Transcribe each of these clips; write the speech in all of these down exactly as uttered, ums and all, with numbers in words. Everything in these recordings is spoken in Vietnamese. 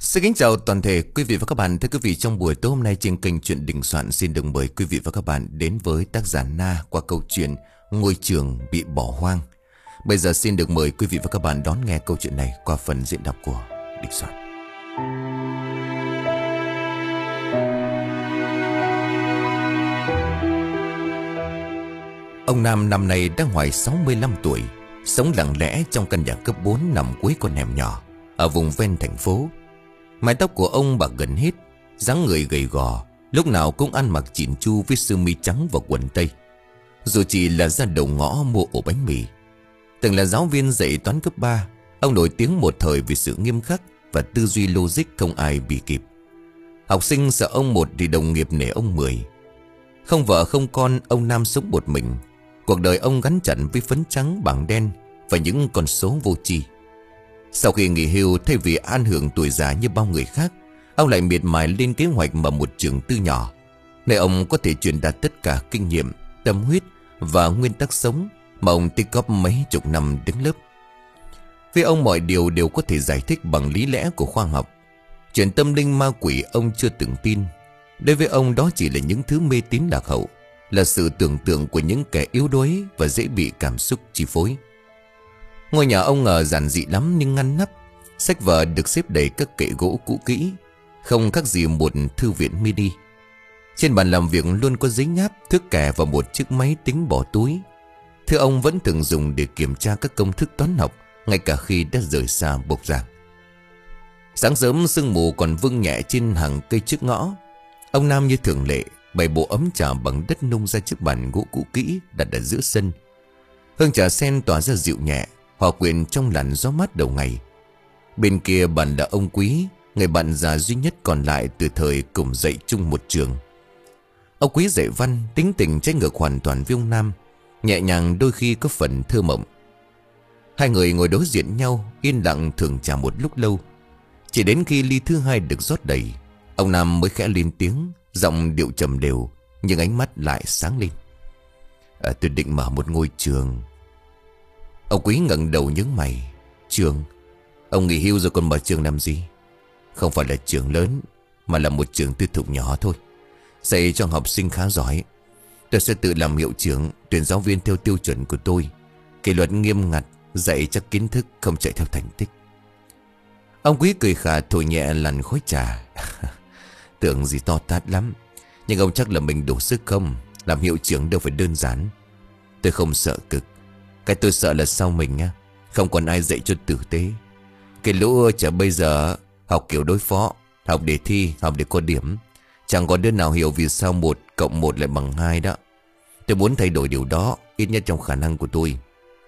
Xin kính chào toàn thể quý vị và các bạn. Thưa quý vị, trong buổi tối hôm nay trên kênh Chuyện Đình Soạn xin được mời quý vị và các bạn đến với tác giả Na qua câu chuyện Ngôi trường bị bỏ hoang. Bây giờ xin được mời quý vị và các bạn đón nghe câu chuyện này qua phần diễn đọc của Đình Soạn. Ông Nam năm nay đã ngoài sáu mươi lăm tuổi, sống lặng lẽ trong căn nhà cấp bốn nằm cuối con hẻm nhỏ ở vùng ven thành phố. Mái tóc của ông bạc gần hết, dáng người gầy gò, lúc nào cũng ăn mặc chỉn chu với sơ mi trắng và quần tây. Dù chỉ là ra đầu ngõ mua ổ bánh mì. Từng là giáo viên dạy toán cấp ba, ông nổi tiếng một thời vì sự nghiêm khắc và tư duy logic không ai bị kịp. Học sinh sợ ông một thì đồng nghiệp nể ông mười. Không vợ không con, ông Nam sống một mình. Cuộc đời ông gắn chặt với phấn trắng bảng đen và những con số vô tri. Sau khi nghỉ hưu, thay vì an hưởng tuổi già như bao người khác, ông lại miệt mài lên kế hoạch mở một trường tư nhỏ, nơi ông có thể truyền đạt tất cả kinh nghiệm, tâm huyết và nguyên tắc sống mà ông tích góp mấy chục năm đứng lớp. Với ông mọi điều đều có thể giải thích bằng lý lẽ của khoa học. Chuyện tâm linh ma quỷ ông chưa từng tin. Đối với ông đó chỉ là những thứ mê tín lạc hậu, là sự tưởng tượng của những kẻ yếu đuối và dễ bị cảm xúc chi phối. Ngôi nhà ông ở giản dị lắm nhưng ngăn nắp. Sách vở được xếp đầy các kệ gỗ cũ kỹ, không khác gì một thư viện mini. Trên bàn làm việc luôn có giấy nháp, thước kẻ và một chiếc máy tính bỏ túi. Thưa ông vẫn thường dùng để kiểm tra các công thức toán học, ngay cả khi đã rời xa bục giảng. Sáng sớm sương mù còn vương nhẹ trên hàng cây trước ngõ. Ông Nam như thường lệ bày bộ ấm trà bằng đất nung ra chiếc bàn gỗ cũ kỹ đặt ở giữa sân. Hương trà sen tỏa ra dịu nhẹ, hòa quyện trong làn gió mát đầu ngày. Bên kia bàn là ông Quý, người bạn già duy nhất còn lại từ thời cùng dạy chung một trường. Ông Quý dạy văn, tính tình trái ngược hoàn toàn với ông Nam, nhẹ nhàng đôi khi có phần thơ mộng. Hai người ngồi đối diện nhau, yên lặng thưởng trà một lúc lâu. Chỉ đến khi ly thứ hai được rót đầy, ông Nam mới khẽ lên tiếng, giọng điệu trầm đều, nhưng ánh mắt lại sáng lên. À, tôi định mở một ngôi trường. Ông Quý ngẩng đầu nhướng mày. Trường? Ông nghỉ hưu rồi còn mở trường làm gì? Không phải là trường lớn, mà là một trường tư thục nhỏ thôi, dạy cho học sinh khá giỏi. Tôi sẽ tự làm hiệu trưởng, tuyển giáo viên theo tiêu chuẩn của tôi, kỷ luật nghiêm ngặt, dạy chắc kiến thức, không chạy theo thành tích. Ông Quý cười khà thổi nhẹ làn khói trà. Tưởng gì to tát lắm, nhưng ông chắc là mình đủ sức không? Làm hiệu trưởng đâu phải đơn giản. Tôi không sợ cực. Cái tôi sợ là sau mình á, không còn ai dạy cho tử tế. Cái lũ trẻ bây giờ học kiểu đối phó, học để thi, học để có điểm. Chẳng có đứa nào hiểu vì sao một cộng một lại bằng hai đó. Tôi muốn thay đổi điều đó, ít nhất trong khả năng của tôi.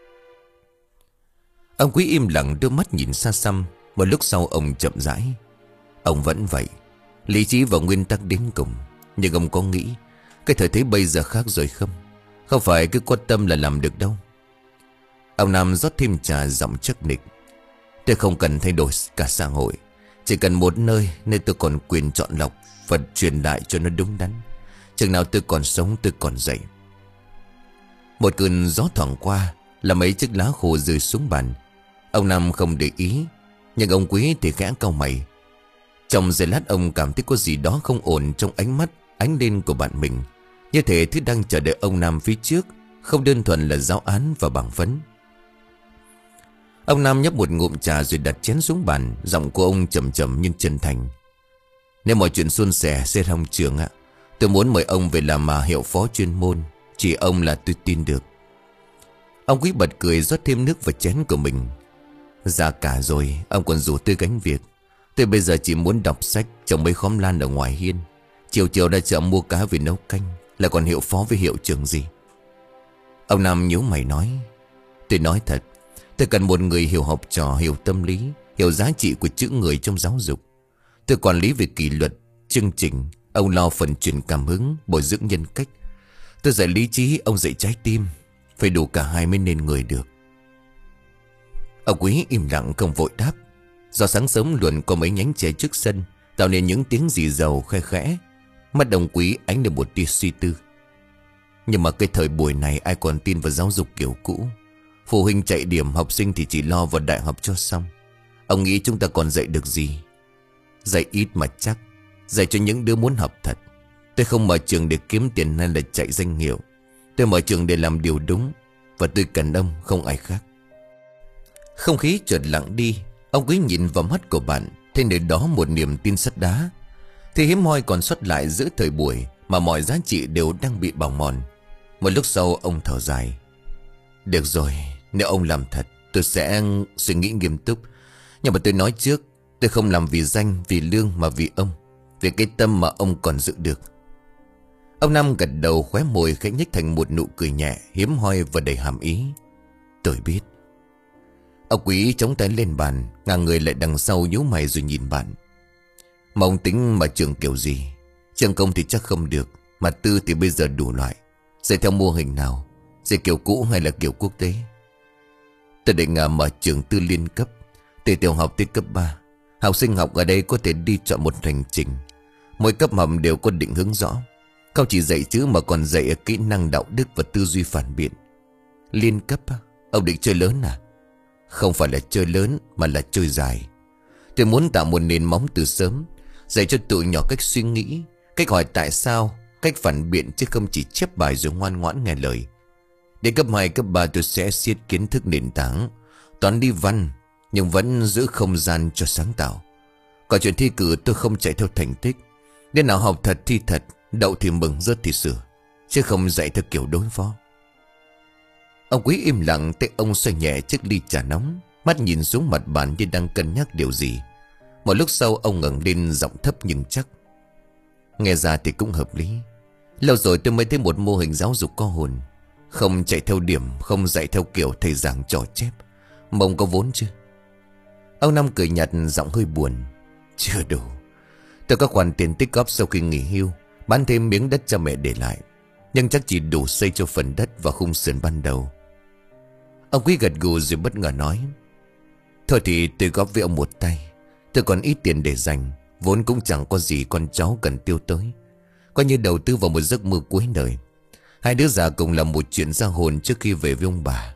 Ông Quý im lặng, đôi mắt nhìn xa xăm. Một lúc sau ông chậm rãi. Ông vẫn vậy, lý trí và nguyên tắc đến cùng. Nhưng ông có nghĩ cái thời thế bây giờ khác rồi không? Không phải cứ quan tâm là làm được đâu. Ông Nam rót thêm trà, giọng chắc nịch. Tôi không cần thay đổi cả xã hội, chỉ cần một nơi nên tôi còn quyền chọn lọc và truyền đại cho nó đúng đắn. Chừng nào tôi còn sống, tôi còn dậy. Một cơn gió thoảng qua, là mấy chiếc lá khô rơi xuống bàn. Ông Nam không để ý, nhưng ông Quý thì khẽ cau mày. Trong giây lát ông cảm thấy có gì đó không ổn trong ánh mắt ánh lên của bạn mình. Như thể thứ đang chờ đợi ông Nam phía trước không đơn thuần là giáo án và bảng phấn. Ông Nam nhấp một ngụm trà rồi đặt chén xuống bàn. Giọng của ông trầm trầm nhưng chân thành. Nếu mọi chuyện suôn sẻ sẽ thông trường ạ, tôi muốn mời ông về làm mà hiệu phó chuyên môn. Chỉ ông là tôi tin được. Ông Quý bật cười, rót thêm nước vào chén của mình. Già cả rồi, ông còn rủ tôi gánh việc. Tôi bây giờ chỉ muốn đọc sách, trồng mấy khóm lan ở ngoài hiên, chiều chiều ra chợ mua cá về nấu canh, là còn hiệu phó với hiệu trưởng gì. Ông Nam nhíu mày nói. Tôi nói thật, tôi cần một người hiểu học trò, hiểu tâm lý, hiểu giá trị của chữ người trong giáo dục. Tôi quản lý về kỷ luật, chương trình, ông lo phần truyền cảm hứng, bồi dưỡng nhân cách. Tôi dạy lý trí, ông dạy trái tim. Phải đủ cả hai mới nên người được. Ông Quý im lặng không vội đáp. Do sáng sớm luồn có mấy nhánh tre trước sân, tạo nên những tiếng rì rầu khe khẽ. Mắt ông Quý ánh lên một tia suy tư. Nhưng mà cái thời buổi này ai còn tin vào giáo dục kiểu cũ. Phụ huynh chạy điểm, học sinh thì chỉ lo vào đại học cho xong. Ông nghĩ chúng ta còn dạy được gì? Dạy ít mà chắc. Dạy cho những đứa muốn học thật. Tôi không mở trường để kiếm tiền hay là chạy danh hiệu. Tôi mở trường để làm điều đúng. Và tôi cần ông, không ai khác. Không khí chợt lặng đi. Ông Quý nhìn vào mắt của bạn, thấy nơi đó một niềm tin sắt đá. Thì hiếm hoi còn xuất lại giữa thời buổi mà mọi giá trị đều đang bị bào mòn. Một lúc sau ông thở dài. Được rồi, nếu ông làm thật, tôi sẽ suy nghĩ nghiêm túc. Nhưng mà tôi nói trước, tôi không làm vì danh, vì lương mà vì ông. Vì cái tâm mà ông còn giữ được. Ông Năm gật đầu, khóe môi khẽ nhếch thành một nụ cười nhẹ, hiếm hoi và đầy hàm ý. Tôi biết. Ông Quý chống tay lên bàn, ngang người lại đằng sau nhíu mày rồi nhìn bạn. Mà ông tính mà trường kiểu gì? Trường công thì chắc không được, mà tư thì bây giờ đủ loại. Dạy theo mô hình nào? Dạy kiểu cũ hay là kiểu quốc tế? Tôi định à, mở trường tư liên cấp, từ tiểu học tới cấp ba. Học sinh học ở đây có thể đi chọn một hành trình. Mỗi cấp học đều có định hướng rõ. Không chỉ dạy chữ mà còn dạy kỹ năng đạo đức và tư duy phản biện. Liên cấp á? Ông định chơi lớn à? Không phải là chơi lớn mà là chơi dài. Tôi muốn tạo một nền móng từ sớm, dạy cho tụi nhỏ cách suy nghĩ, cách hỏi tại sao, cách phản biện, chứ không chỉ chép bài rồi ngoan ngoãn nghe lời. Đến cấp hai, cấp ba tôi sẽ siết kiến thức nền tảng, toán đi văn, nhưng vẫn giữ không gian cho sáng tạo. Còn chuyện thi cử tôi không chạy theo thành tích. Nên nào học thật thi thật, đậu thì mừng, rớt thì sửa, chứ không dạy theo kiểu đối phó. Ông Quý im lặng, tay ông xoay nhẹ chiếc ly trà nóng, mắt nhìn xuống mặt bàn như đang cân nhắc điều gì. Một lúc sau ông ngẩng lên, giọng thấp nhưng chắc. Nghe ra thì cũng hợp lý. Lâu rồi tôi mới thấy một mô hình giáo dục có hồn. Không chạy theo điểm, không dạy theo kiểu thầy giảng trò chép. Mà ông có vốn chưa? Ông Năm cười nhạt, giọng hơi buồn. Chưa đủ. Tôi có khoản tiền tích góp sau khi nghỉ hưu, bán thêm miếng đất cho mẹ để lại, nhưng chắc chỉ đủ xây cho phần đất và khung sườn ban đầu. Ông Quý gật gù rồi bất ngờ nói. Thôi thì tôi góp với ông một tay. Tôi còn ít tiền để dành, vốn cũng chẳng có gì con cháu cần tiêu tới. Coi như đầu tư vào một giấc mơ cuối đời. Hai đứa già cùng làm một chuyện ra hồn trước khi về với ông bà.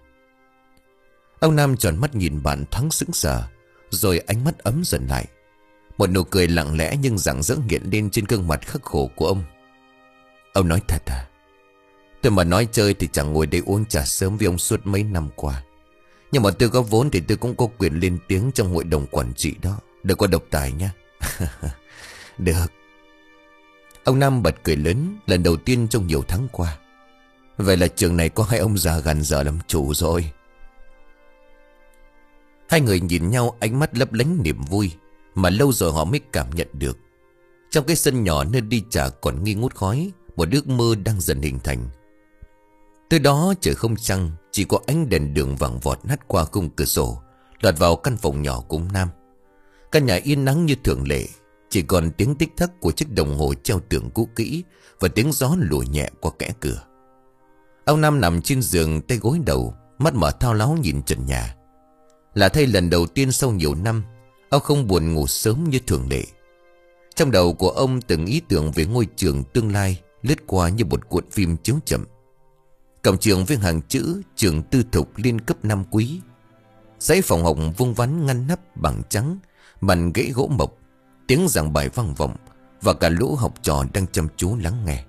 Ông Nam tròn mắt nhìn bạn thoáng sững sờ, rồi ánh mắt ấm dần lại. Một nụ cười lặng lẽ nhưng rạng rỡ hiện lên trên gương mặt khắc khổ của ông. Ông nói thật à? Tôi mà nói chơi thì chẳng ngồi đây uống trà sớm với ông suốt mấy năm qua. Nhưng mà tôi có vốn thì tôi cũng có quyền lên tiếng trong hội đồng quản trị đó. Đừng có độc tài nha. Được. Ông Nam bật cười lớn, lần đầu tiên trong nhiều tháng qua. Vậy là trường này có hai ông già gần giờ làm chủ rồi. Hai người nhìn nhau, ánh mắt lấp lánh niềm vui mà lâu rồi họ mới cảm nhận được. Trong cái sân nhỏ nơi đi trà còn nghi ngút khói, một ước mơ đang dần hình thành. Từ đó trời không trăng, chỉ có ánh đèn đường vàng vọt hắt qua khung cửa sổ, lọt vào căn phòng nhỏ của ông Nam. Căn nhà yên nắng như thường lệ, chỉ còn tiếng tích tắc của chiếc đồng hồ treo tường cũ kỹ và tiếng gió lùa nhẹ qua kẽ cửa. Ông Nam nằm trên giường, tay gối đầu, mắt mở thao láo nhìn trần nhà. Là thay lần đầu tiên sau nhiều năm, ông không buồn ngủ sớm như thường lệ. Trong đầu của ông từng ý tưởng về ngôi trường tương lai lướt qua như một cuộn phim chiếu chậm. Cổng trường với hàng chữ trường tư thục liên cấp năm Quý. Dãy phòng học vuông vắn ngăn nắp bằng trắng, bàn gãy gỗ mộc, tiếng giảng bài vang vọng và cả lũ học trò đang chăm chú lắng nghe.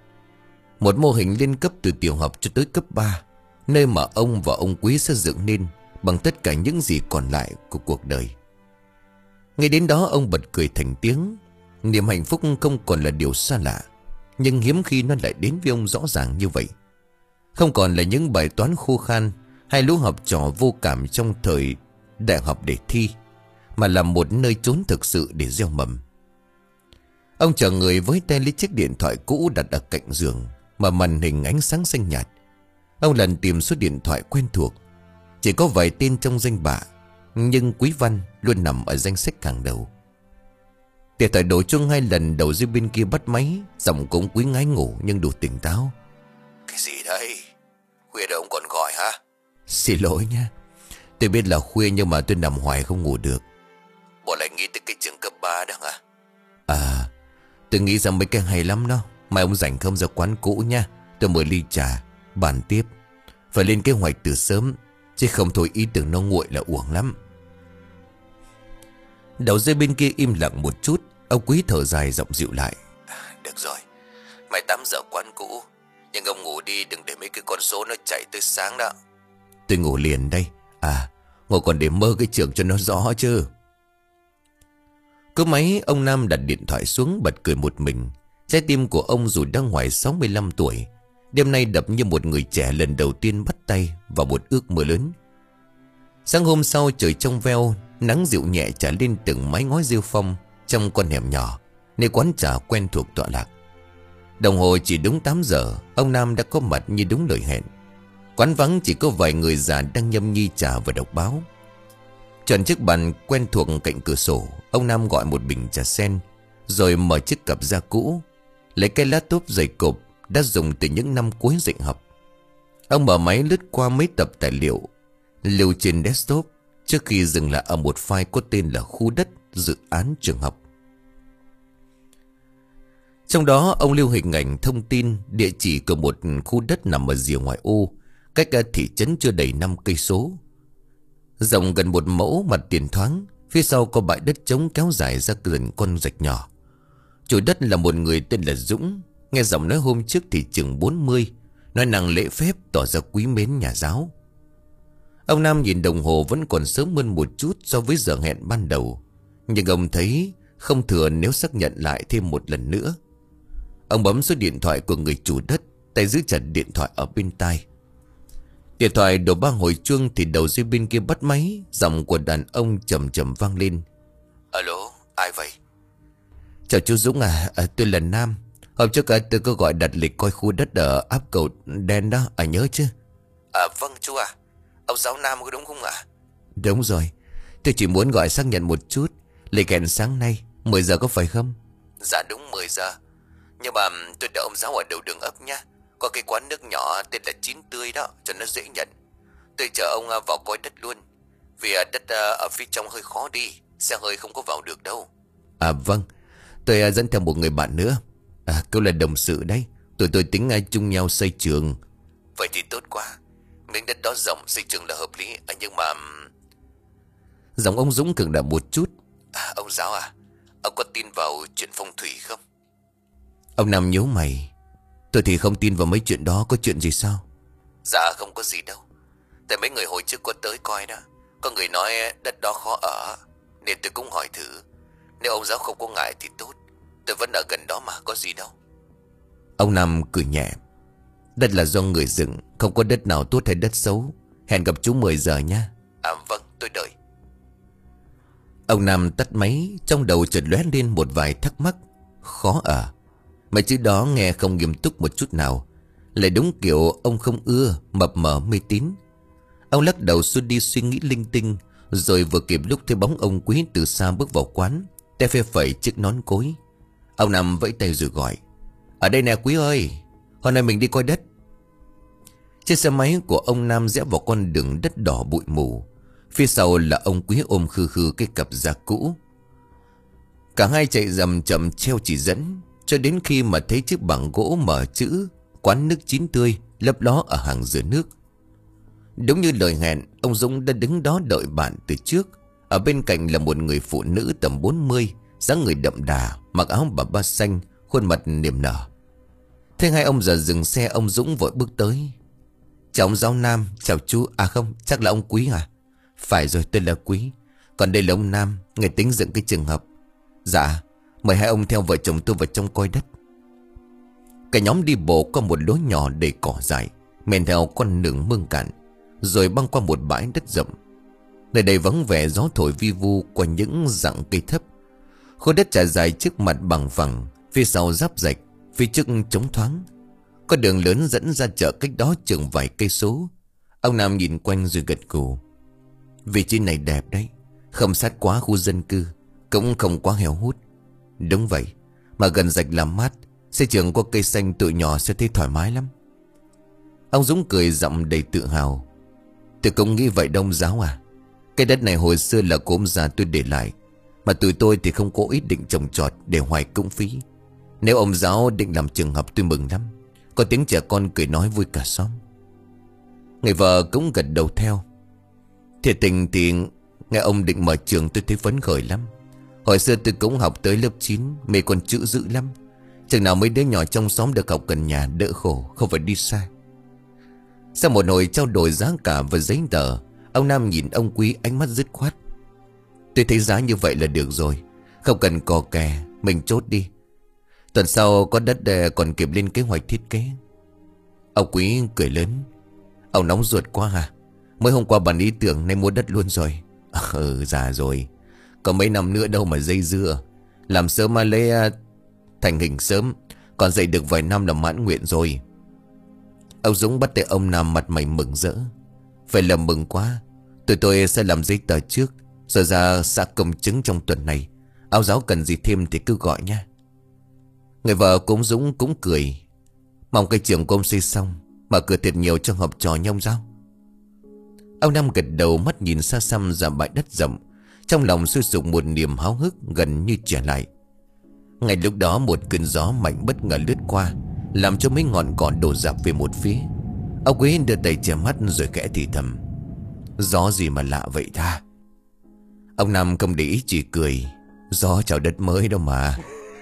Một mô hình liên cấp từ tiểu học cho tới cấp ba, nơi mà ông và ông Quý sẽ dựng nên bằng tất cả những gì còn lại của cuộc đời. Ngay đến đó ông bật cười thành tiếng. Niềm hạnh phúc không còn là điều xa lạ, nhưng hiếm khi nó lại đến với ông rõ ràng như vậy. Không còn là những bài toán khô khan hay lũ học trò vô cảm trong thời đại học để thi, mà là một nơi trốn thực sự để gieo mầm. Ông chờ người với tay lấy chiếc điện thoại cũ đặt ở cạnh giường, mà màn hình ánh sáng xanh nhạt. Ông lần tìm số điện thoại quen thuộc. Chỉ có vài tên trong danh bạ, nhưng Quý Văn luôn nằm ở danh sách hàng đầu. Điện thoại đổ chuông hai lần, đầu dây bên kia bắt máy, giọng cũng Quý ngái ngủ nhưng đủ tỉnh táo. Cái gì đây? Khuya đâu ông còn gọi hả? Xin lỗi nha. Tôi biết là khuya nhưng mà tôi nằm hoài không ngủ được. Bộ lại nghĩ tới cái trường cấp ba đó hả? À, tôi nghĩ rằng mấy cái hay lắm đó. Mai ông rảnh không ra quán cũ nha, tôi mời ly trà, bàn tiếp. Phải lên kế hoạch từ sớm, chứ không thôi ý tưởng nó nguội là uổng lắm. Đầu dây bên kia im lặng một chút. Ông Quý thở dài giọng dịu lại. Được rồi, mày tám giờ quán cũ, nhưng ông ngủ đi, đừng để mấy cái con số nó chạy tới sáng đó. Tôi ngủ liền đây. À, ngồi còn để mơ cái trường cho nó rõ chứ. Cúp máy, ông Nam đặt điện thoại xuống bật cười một mình. Trái tim của ông dù đang ngoài sáu mươi lăm tuổi, đêm nay đập như một người trẻ lần đầu tiên bắt tay vào một ước mơ lớn. Sáng hôm sau trời trong veo, nắng dịu nhẹ trải lên từng mái ngói rêu phong trong con hẻm nhỏ nơi quán trà quen thuộc tọa lạc. Đồng hồ chỉ đúng tám giờ, ông Nam đã có mặt như đúng lời hẹn. Quán vắng chỉ có vài người già đang nhâm nhi trà và đọc báo. Chọn chiếc bàn quen thuộc cạnh cửa sổ, ông Nam gọi một bình trà sen, rồi mở chiếc cặp da cũ, lấy cái laptop dày cộp đã dùng từ những năm cuối dạy học. Ông mở máy lướt qua mấy tập tài liệu lưu trên desktop trước khi dừng lại ở một file có tên là khu đất dự án trường học. Trong đó ông lưu hình ảnh thông tin địa chỉ của một khu đất nằm ở rìa ngoại ô, cách thị trấn chưa đầy năm cây số. Rộng gần một mẫu, mặt tiền thoáng, phía sau có bãi đất trống kéo dài ra gần con rạch nhỏ. Chủ đất là một người tên là Dũng. Nghe giọng nói hôm trước thì chừng bốn mươi, nói năng lễ phép, tỏ ra quý mến nhà giáo. Ông Nam nhìn đồng hồ vẫn còn sớm hơn một chút so với giờ hẹn ban đầu, nhưng ông thấy không thừa nếu xác nhận lại thêm một lần nữa. Ông bấm số điện thoại của người chủ đất, tay giữ chặt điện thoại ở bên tai. Điện thoại đổ ba hồi chuông thì đầu dây bên kia bắt máy. Giọng của đàn ông trầm trầm vang lên. Alo, ai vậy? Chào chú Dũng à, à tôi là Nam. Hôm trước à, tôi có gọi đặt lịch coi khu đất ở áp cầu đen đó, à nhớ chứ? À vâng chú à, ông giáo Nam có đúng không ạ? Đúng rồi, tôi chỉ muốn gọi xác nhận một chút. Lịch hẹn sáng nay mười giờ có phải không? Dạ đúng mười giờ. Nhưng mà tôi đợi ông giáo ở đầu đường ấp nhá. Có cái quán nước nhỏ tên là Chín Tươi đó, cho nó dễ nhận. Tôi chờ ông vào coi đất luôn, vì đất ở phía trong hơi khó đi, xe hơi không có vào được đâu. À vâng, tôi dẫn theo một người bạn nữa. À câu là đồng sự đấy. Tụi tôi tính chung nhau xây trường. Vậy thì tốt quá. Miếng đất đó rộng, xây trường là hợp lý. À, nhưng mà giọng ông Dũng cường đạm một chút. À, ông giáo à, ông có tin vào chuyện phong thủy không? Ông Nam nhíu mày. Tôi thì không tin vào mấy chuyện đó. Có chuyện gì sao? Dạ không có gì đâu. Tại mấy người hồi trước có tới coi đó, có người nói đất đó khó ở, nên tôi cũng hỏi thử. Nếu ông giáo không có ngại thì tốt, tôi vẫn ở gần đó mà, có gì đâu. Ông Nam cười nhẹ. Đất là do người dựng, không có đất nào tốt hay đất xấu. Hẹn gặp chú mười giờ nha. À vâng, tôi đợi. Ông Nam tắt máy. Trong đầu chợt lóe lên một vài thắc mắc. Khó ở. Mấy chữ đó nghe không nghiêm túc một chút nào. Lại đúng kiểu ông không ưa mập mờ mê tín. Ông lắc đầu xuôi đi suy nghĩ linh tinh, rồi vừa kịp lúc thấy bóng ông Quý từ xa bước vào quán, tay phe phẩy chiếc nón cối. Ông Nam vẫy tay rồi gọi. Ở đây nè Quý ơi, hôm nay mình đi coi đất. Chiếc xe máy của ông Nam rẽ vào con đường đất đỏ bụi mù. Phía sau là ông Quý ôm khư khư cái cặp da cũ. Cả hai chạy rầm chậm treo chỉ dẫn, cho đến khi mà thấy chiếc bảng gỗ mở chữ quán nước Chín Tươi lấp ló ở hàng rửa nước. Đúng như lời hẹn, ông Dũng đã đứng đó đợi bạn từ trước. Ở bên cạnh là một người phụ nữ tầm bốn mươi, dáng người đậm đà, mặc áo bà ba xanh, khuôn mặt niềm nở. Thế hai ông giờ dừng xe, ông Dũng vội bước tới. Chào ông giáo Nam. Chào chú. À không, chắc là ông Quý à? Phải rồi, tôi là Quý. Còn đây là ông Nam, người tính dựng cái trường học. Dạ, mời hai ông theo vợ chồng tôi vào trong coi đất. Cả nhóm đi bộ qua một lối nhỏ đầy cỏ dại, men theo con đường mương cạn, rồi băng qua một bãi đất rộng. Nơi đây vắng vẻ, gió thổi vi vu qua những rặng cây thấp. Khối đất trải dài trước mặt bằng phẳng, phía sau giáp rạch, phía trước trống thoáng. Có đường lớn dẫn ra chợ cách đó chừng vài cây số. Ông Nam nhìn quanh rồi gật gù. Vị trí này đẹp đấy, không sát quá khu dân cư, cũng không quá heo hút. Đúng vậy, mà gần rạch làm mát, xây trường có cây xanh tụi nhỏ sẽ thấy thoải mái lắm. Ông Dũng cười giọng đầy tự hào. Tôi cũng nghĩ vậy đông giáo à. Cái đất này hồi xưa là của ông già tôi để lại, mà tụi tôi thì không có ý định trồng trọt để hoài công phí. Nếu ông giáo định làm trường học tôi mừng lắm. Có tiếng trẻ con cười nói vui cả xóm. Người vợ cũng gật đầu theo. Thiệt tình thì nghe ông định mở trường tôi thấy phấn khởi lắm. Hồi xưa tôi cũng học tới lớp chín, mê con chữ dữ lắm. Chừng nào mấy đứa nhỏ trong xóm được học gần nhà, đỡ khổ, không phải đi xa. Sau một hồi trao đổi giá cả và giấy tờ, ông Nam nhìn ông Quý ánh mắt dứt khoát. Tôi thấy giá như vậy là được rồi, không cần cò kè, mình chốt đi. Tuần sau có đất còn kịp lên kế hoạch thiết kế. Ông Quý cười lớn. Ông nóng ruột quá hả? Mới hôm qua bàn ý tưởng nay mua đất luôn rồi. Ừ, già rồi, có mấy năm nữa đâu mà dây dưa. Làm sớm mà lấy thành hình sớm, còn dậy được vài năm là mãn nguyện rồi. Ông Dũng bắt tay ông Nam mặt mày mừng rỡ. Phải là mừng quá. Tụi tôi sẽ làm giấy tờ trước, rồi ra xã công chứng trong tuần này. Áo giáo cần gì thêm thì cứ gọi nha. Người vợ của ông Dũng cũng cười. Mong cái trường của ông xây xong, mở cửa thiệt nhiều cho học trò nhông giáo. Ông Nam gật đầu, mắt nhìn xa xăm ra bãi đất rộng, trong lòng sôi sục một niềm háo hức gần như trở lại. Ngay lúc đó một cơn gió mạnh bất ngờ lướt qua, làm cho mấy ngọn cỏ đổ dạp về một phía. Ông Quý đưa tay che mắt rồi khẽ thì thầm. Gió gì mà lạ vậy ta? Ông Nam không để ý, chỉ cười. Gió chào đất mới đâu mà.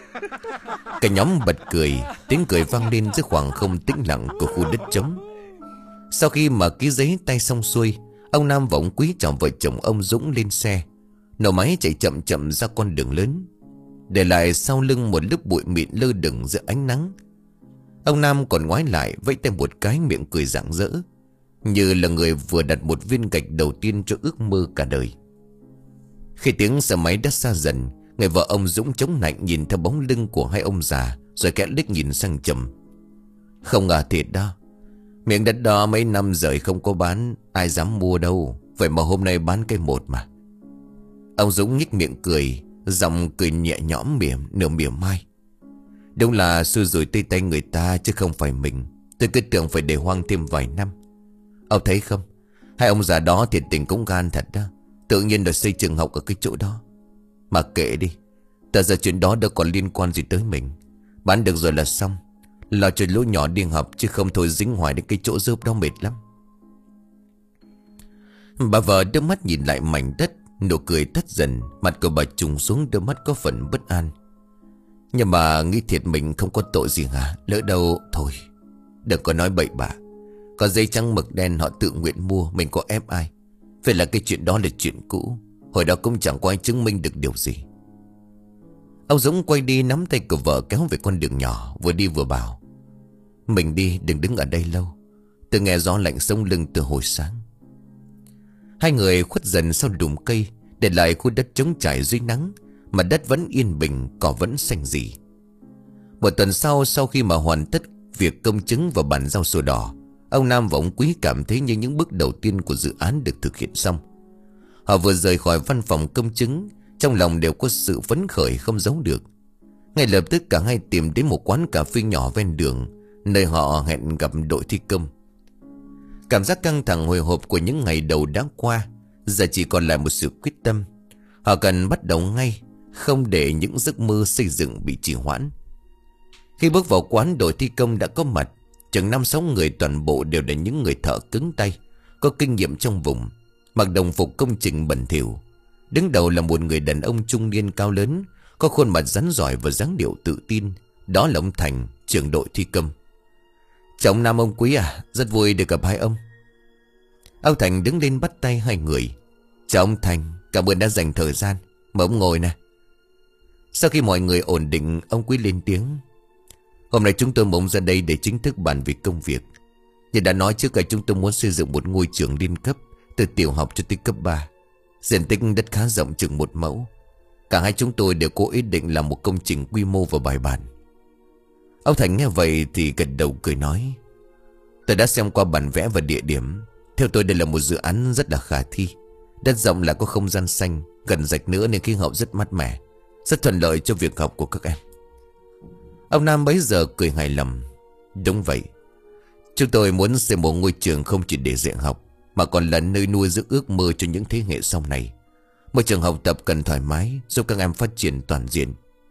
Cả nhóm bật cười. Tiếng cười vang lên giữa khoảng không tĩnh lặng của khu đất trống. Sau khi mà ký giấy tay xong xuôi, ông Nam và ông Quý chào vợ chồng ông Dũng lên xe, nổ máy chạy chậm chậm ra con đường lớn, để lại sau lưng một lớp bụi mịn lơ lửng giữa ánh nắng. Ông Nam còn ngoái lại vẫy tay một cái, miệng cười rạng rỡ, như là người vừa đặt một viên gạch đầu tiên cho ước mơ cả đời. Khi tiếng xe máy đã xa dần, người vợ ông Dũng chống nạnh nhìn theo bóng lưng của hai ông già, rồi kẽ liếc nhìn sang chồng. Không ngờ thiệt đó, miệng đất đó mấy năm rồi không có bán, ai dám mua đâu. Vậy mà hôm nay bán cây một mà. Ông Dũng nhếch miệng cười, giọng cười nhẹ nhõm mỉm nửa mỉa mai. Đúng là xui rủi tay tay người ta chứ không phải mình. Tôi cứ tưởng phải để hoang thêm vài năm. Ông thấy không, hai ông già đó thiệt tình cũng gan thật đó. Tự nhiên được xây trường học ở cái chỗ đó. Mà kệ đi, tại giờ chuyện đó đâu còn liên quan gì tới mình. Bán được rồi là xong, lo cho lũ nhỏ đi học, chứ không thôi dính hoài đến cái chỗ rớp đó mệt lắm. Bà vợ đưa mắt nhìn lại mảnh đất, nụ cười tắt dần. Mặt của bà trùng xuống, đôi mắt có phần bất an. Nhưng mà nghĩ thiệt mình không có tội gì hả? Lỡ đâu thôi, đừng có nói bậy bạ. Có giấy trắng mực đen họ tự nguyện mua, mình có ép ai? Vậy là cái chuyện đó là chuyện cũ, hồi đó cũng chẳng có ai chứng minh được điều gì. Ông Dũng quay đi nắm tay của vợ kéo về con đường nhỏ, vừa đi vừa bảo. Mình đi, đừng đứng ở đây lâu. Tôi nghe gió lạnh sống lưng từ hồi sáng. Hai người khuất dần sau đùm cây, để lại khu đất trống trải dưới nắng. Mà đất vẫn yên bình, cỏ vẫn xanh rì. Một tuần sau, sau khi mà hoàn tất việc công chứng và bàn giao sổ đỏ, ông Nam và ông Quý cảm thấy như những bước đầu tiên của dự án được thực hiện xong. Họ vừa rời khỏi văn phòng công chứng, trong lòng đều có sự phấn khởi không giấu được. Ngay lập tức cả hai tìm đến một quán cà phê nhỏ ven đường, nơi họ hẹn gặp đội thi công. Cảm giác căng thẳng hồi hộp của những ngày đầu đã qua, giờ chỉ còn lại một sự quyết tâm. Họ cần bắt đầu ngay, không để những giấc mơ xây dựng bị trì hoãn. Khi bước vào quán, đội thi công đã có mặt. Chừng năm sáu người, toàn bộ đều là những người thợ cứng tay, có kinh nghiệm trong vùng, mặc đồng phục công trình bẩn thỉu. Đứng đầu là một người đàn ông trung niên cao lớn, có khuôn mặt rắn rỏi và dáng điệu tự tin. Đó là ông Thành, trưởng đội thi công. Chào ông Nam, ông Quý à, rất vui được gặp hai ông. Ông Thành đứng lên bắt tay hai người. Chào ông Thành, cảm ơn đã dành thời gian. Mời ông ngồi nè. Sau khi mọi người ổn định, ông Quý lên tiếng. Hôm nay chúng tôi muốn ra đây để chính thức bàn về công việc. Như đã nói trước, chúng tôi muốn xây dựng một ngôi trường liên cấp, từ tiểu học cho tới cấp ba. Diện tích đất khá rộng, chừng một mẫu. Cả hai chúng tôi đều có ý định làm một công trình quy mô và bài bản. Ông Thành nghe vậy thì gật đầu cười nói. Tôi đã xem qua bản vẽ và địa điểm. Theo tôi đây là một dự án rất là khả thi. Đất rộng là có không gian xanh, gần rạch nữa nên khí hậu rất mát mẻ, rất thuận lợi cho việc học của các em. Ông Nam bấy giờ cười hài lòng. Đúng vậy, chúng tôi muốn xây một ngôi trường không chỉ để dạy học, mà còn là nơi nuôi dưỡng ước mơ cho những thế hệ sau này. Một trường học tập cần thoải mái, giúp các em phát triển toàn diện.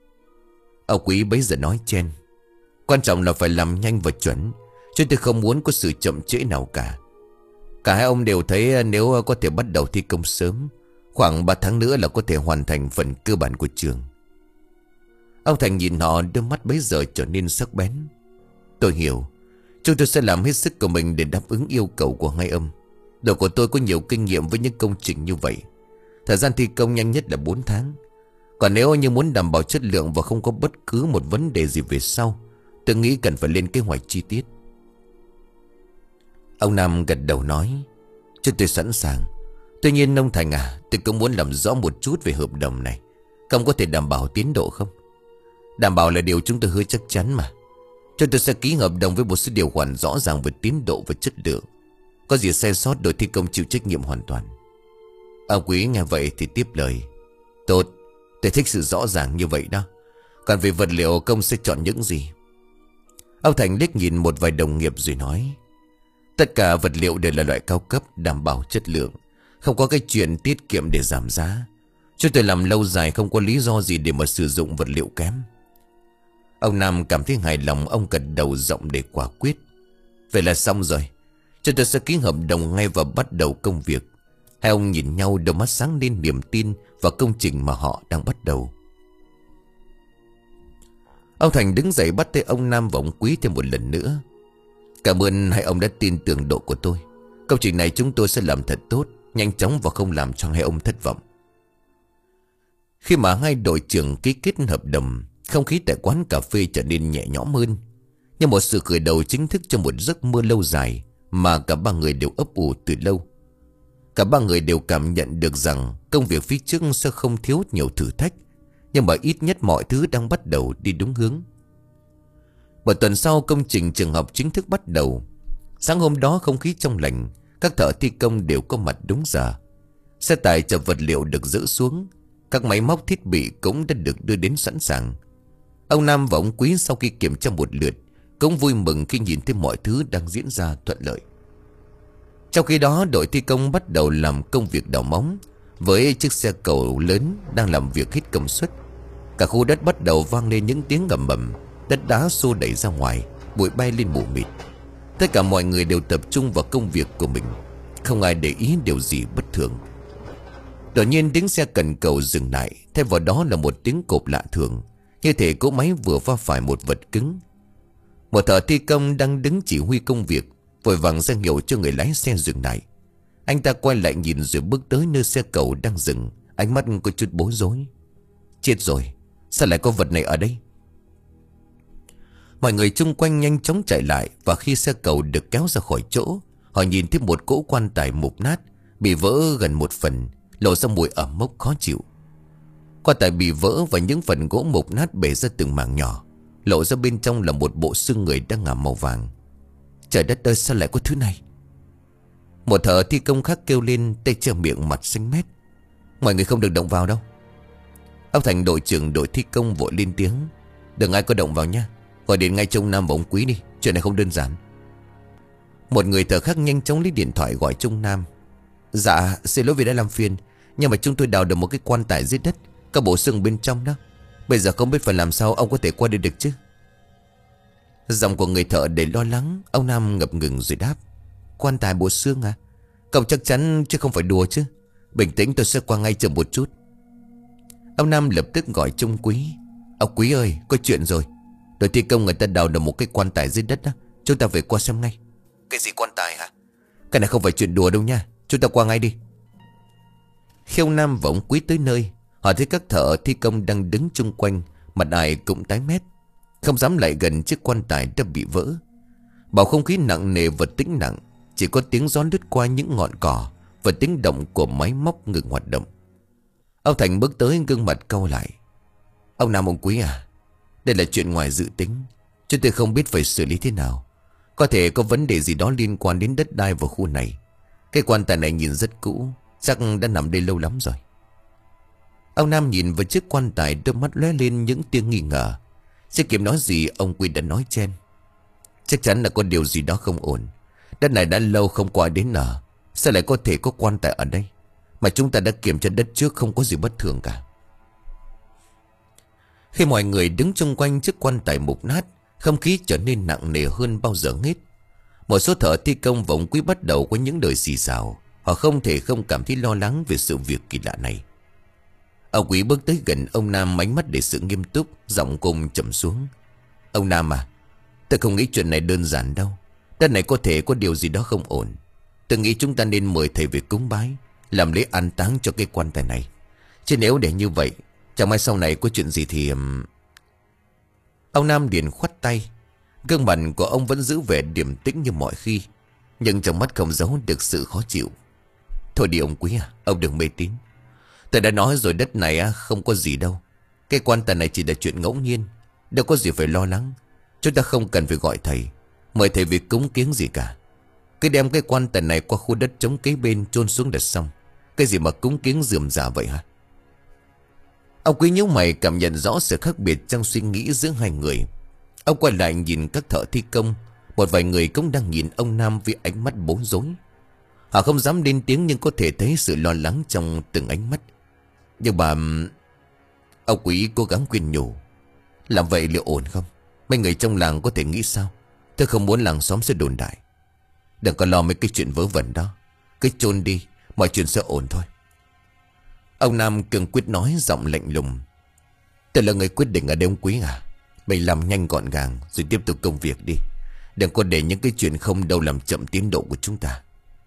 Ông Quý bấy giờ nói chen. Quan trọng là phải làm nhanh và chuẩn, chứ tôi không muốn có sự chậm trễ nào cả. Cả hai ông đều thấy nếu có thể bắt đầu thi công sớm, Khoảng ba tháng nữa là có thể hoàn thành phần cơ bản của trường. Ông Thành nhìn họ, đôi mắt bấy giờ trở nên sắc bén. Tôi hiểu. Chúng tôi sẽ làm hết sức của mình để đáp ứng yêu cầu của hai ông. Đội của tôi có nhiều kinh nghiệm với những công trình như vậy. Thời gian thi công nhanh nhất là bốn tháng. Còn nếu như muốn đảm bảo chất lượng và không có bất cứ một vấn đề gì về sau, tôi nghĩ cần phải lên kế hoạch chi tiết. Ông Nam gật đầu nói: Chúng tôi sẵn sàng. Tuy nhiên ông Thành à, tôi cũng muốn làm rõ một chút về hợp đồng này. Không có thể đảm bảo tiến độ không? Đảm bảo là điều chúng tôi hứa chắc chắn mà. Chúng tôi sẽ ký hợp đồng với một số điều khoản rõ ràng về tiến độ và chất lượng. Có gì sai sót đội thi công chịu trách nhiệm hoàn toàn. Ông Quý nghe vậy thì tiếp lời: Tốt, tôi thích sự rõ ràng như vậy đó. Còn về vật liệu công sẽ chọn những gì? Ông Thành liếc nhìn một vài đồng nghiệp rồi nói: Tất cả vật liệu đều là loại cao cấp, đảm bảo chất lượng. Không có cái chuyện tiết kiệm để giảm giá. Chúng tôi làm lâu dài, không có lý do gì để mà sử dụng vật liệu kém. Ông Nam cảm thấy hài lòng, ông gật đầu giọng để quả quyết: Vậy là xong rồi. Chúng tôi sẽ ký hợp đồng ngay và bắt đầu công việc. Hai ông nhìn nhau, đôi mắt sáng lên niềm tin vào công trình mà họ đang bắt đầu. Ông Thành đứng dậy bắt tay ông Nam và ông Quý thêm một lần nữa. Cảm ơn hai ông đã tin tưởng độ của tôi. Công trình này chúng tôi sẽ làm thật tốt, nhanh chóng và không làm cho hai ông thất vọng. Khi mà hai đội trưởng ký kết hợp đồng, không khí tại quán cà phê trở nên nhẹ nhõm hơn, như một sự khởi đầu chính thức cho một giấc mơ lâu dài mà cả ba người đều ấp ủ từ lâu. Cả ba người đều cảm nhận được rằng công việc phía trước sẽ không thiếu nhiều thử thách, nhưng mà ít nhất mọi thứ đang bắt đầu đi đúng hướng. Một tuần sau, công trình trường học chính thức bắt đầu. Sáng hôm đó không khí trong lành, các thợ thi công đều có mặt đúng giờ. Xe tải chở vật liệu được dỡ xuống, các máy móc thiết bị cũng đã được đưa đến sẵn sàng. Ông Nam và ông Quý sau khi kiểm tra một lượt cũng vui mừng khi nhìn thấy mọi thứ đang diễn ra thuận lợi. Trong khi đó, đội thi công bắt đầu làm công việc đào móng với chiếc xe cầu lớn đang làm việc hết công suất. Cả khu đất bắt đầu vang lên những tiếng gầm bầm, đất đá xô đẩy ra ngoài, bụi bay lên mù mịt. Tất cả mọi người đều tập trung vào công việc của mình, không ai để ý điều gì bất thường. Đột nhiên tiếng xe cần cầu dừng lại, thay vào đó là một tiếng cộp lạ thường, như thể cỗ máy vừa va phải một vật cứng. Một thợ thi công đang đứng chỉ huy công việc vội vàng ra hiệu cho người lái xe dừng lại. Anh ta quay lại nhìn rồi bước tới nơi xe cầu đang dừng, ánh mắt có chút bối rối. Chết rồi, sao lại có vật này ở đây? Mọi người chung quanh nhanh chóng chạy lại, và khi xe cầu được kéo ra khỏi chỗ, họ nhìn thấy một cỗ quan tài mục nát, bị vỡ gần một phần, lộ ra mùi ẩm mốc khó chịu. Quan tài bị vỡ và những phần gỗ mục nát bể ra từng mảng nhỏ, lộ ra bên trong là một bộ xương người đang ngả màu vàng. Trời đất ơi, sao lại có thứ này? Một thợ thi công khác kêu lên, tay che miệng, mặt xanh mét. Mọi người không được động vào đâu. Ông Thành, đội trưởng đội thi công, vội lên tiếng: Đừng ai có động vào nha, gọi điện ngay cho ông Nam và ông Quý đi, chuyện này không đơn giản. Một người thợ khác nhanh chóng lấy điện thoại gọi cho ông Nam: Dạ, xin lỗi vì đã làm phiền, nhưng mà chúng tôi đào được một cái quan tài dưới đất, có bộ xương bên trong đó. Bây giờ không biết phải làm sao, ông có thể qua đây được chứ? Giọng của người thợ đầy lo lắng. Ông Nam ngập ngừng rồi đáp: Quan tài bộ xương à? Cậu chắc chắn chứ không phải đùa chứ? Bình tĩnh, tôi sẽ qua ngay chờ một chút. Ông Nam lập tức gọi cho ông Quý: Ông Quý ơi, có chuyện rồi. Đội thi công người ta đào được một cái quan tài dưới đất đó, chúng ta phải qua xem ngay. Cái gì quan tài hả? Cái này không phải chuyện đùa đâu nha, chúng ta qua ngay đi. Khi ông Nam và ông Quý tới nơi, họ thấy các thợ thi công đang đứng chung quanh, mặt ai cũng tái mét, không dám lại gần chiếc quan tài đã bị vỡ. Bầu không khí nặng nề và tĩnh lặng, chỉ có tiếng gió lướt qua những ngọn cỏ và tiếng động của máy móc ngừng hoạt động. Ông Thành bước tới, gương mặt cau lại: Ông Nam, ông Quý à, đây là chuyện ngoài dự tính, chúng tôi không biết phải xử lý thế nào. Có thể có vấn đề gì đó liên quan đến đất đai vào khu này. Cái quan tài này nhìn rất cũ, chắc đã nằm đây lâu lắm rồi. Ông Nam nhìn vào chiếc quan tài, đôi mắt lóe lên những tia nghi ngờ. Chưa kịp nói gì, ông Quý đã nói chen: Chắc chắn là có điều gì đó không ổn. Đất này đã lâu không có ai đến ở, sao lại có thể có quan tài ở đây? Mà chúng ta đã kiểm tra đất trước, không có gì bất thường cả. Khi mọi người đứng chung quanh chiếc quan tài mục nát, không khí trở nên nặng nề hơn bao giờ hết. Một số thợ thi công và ông Quý bắt đầu có những lời xì xào. Họ không thể không cảm thấy lo lắng về sự việc kỳ lạ này. Ông Quý bước tới gần ông Nam, ánh mắt để sự nghiêm túc, giọng cùng trầm xuống. Ông Nam à, tôi không nghĩ chuyện này đơn giản đâu. Đất này có thể có điều gì đó không ổn. Tôi nghĩ chúng ta nên mời thầy về cúng bái, làm lễ an táng cho cái quan tài này. Chứ nếu để như vậy, chẳng may sau này có chuyện gì thì... Ông Nam liền khoát tay. Gương mặt của ông vẫn giữ vẻ điềm tĩnh như mọi khi, nhưng trong mắt không giấu được sự khó chịu. Thôi đi ông Quý à, ông đừng mê tín. Tôi đã nói rồi, đất này không có gì đâu. Cái quan tài này chỉ là chuyện ngẫu nhiên, đâu có gì phải lo lắng. Chúng ta không cần phải gọi thầy, mời thầy về cúng kiến gì cả. Cứ đem cái quan tài này qua khu đất trống kế bên chôn xuống là xong. Cái gì mà cúng kiến rườm rà vậy hả? Ông Quý nhíu mày, cảm nhận rõ sự khác biệt trong suy nghĩ giữa hai người. Ông quay lại nhìn các thợ thi công. Một vài người cũng đang nhìn ông Nam với ánh mắt bối rối. Họ không dám lên tiếng, nhưng có thể thấy sự lo lắng trong từng ánh mắt. Nhưng bà... Ông Quý cố gắng khuyên nhủ. Làm vậy liệu ổn không? Mấy người trong làng có thể nghĩ sao? Tôi không muốn làng xóm sẽ đồn đại. Đừng có lo mấy cái chuyện vớ vẩn đó. Cứ chôn đi, mọi chuyện sẽ ổn thôi. Ông Nam cường quyết nói, giọng lạnh lùng. Tôi là người quyết định ở đây ông Quý à. Mình làm nhanh gọn gàng rồi tiếp tục công việc đi. Đừng có để những cái chuyện không đâu làm chậm tiến độ của chúng ta.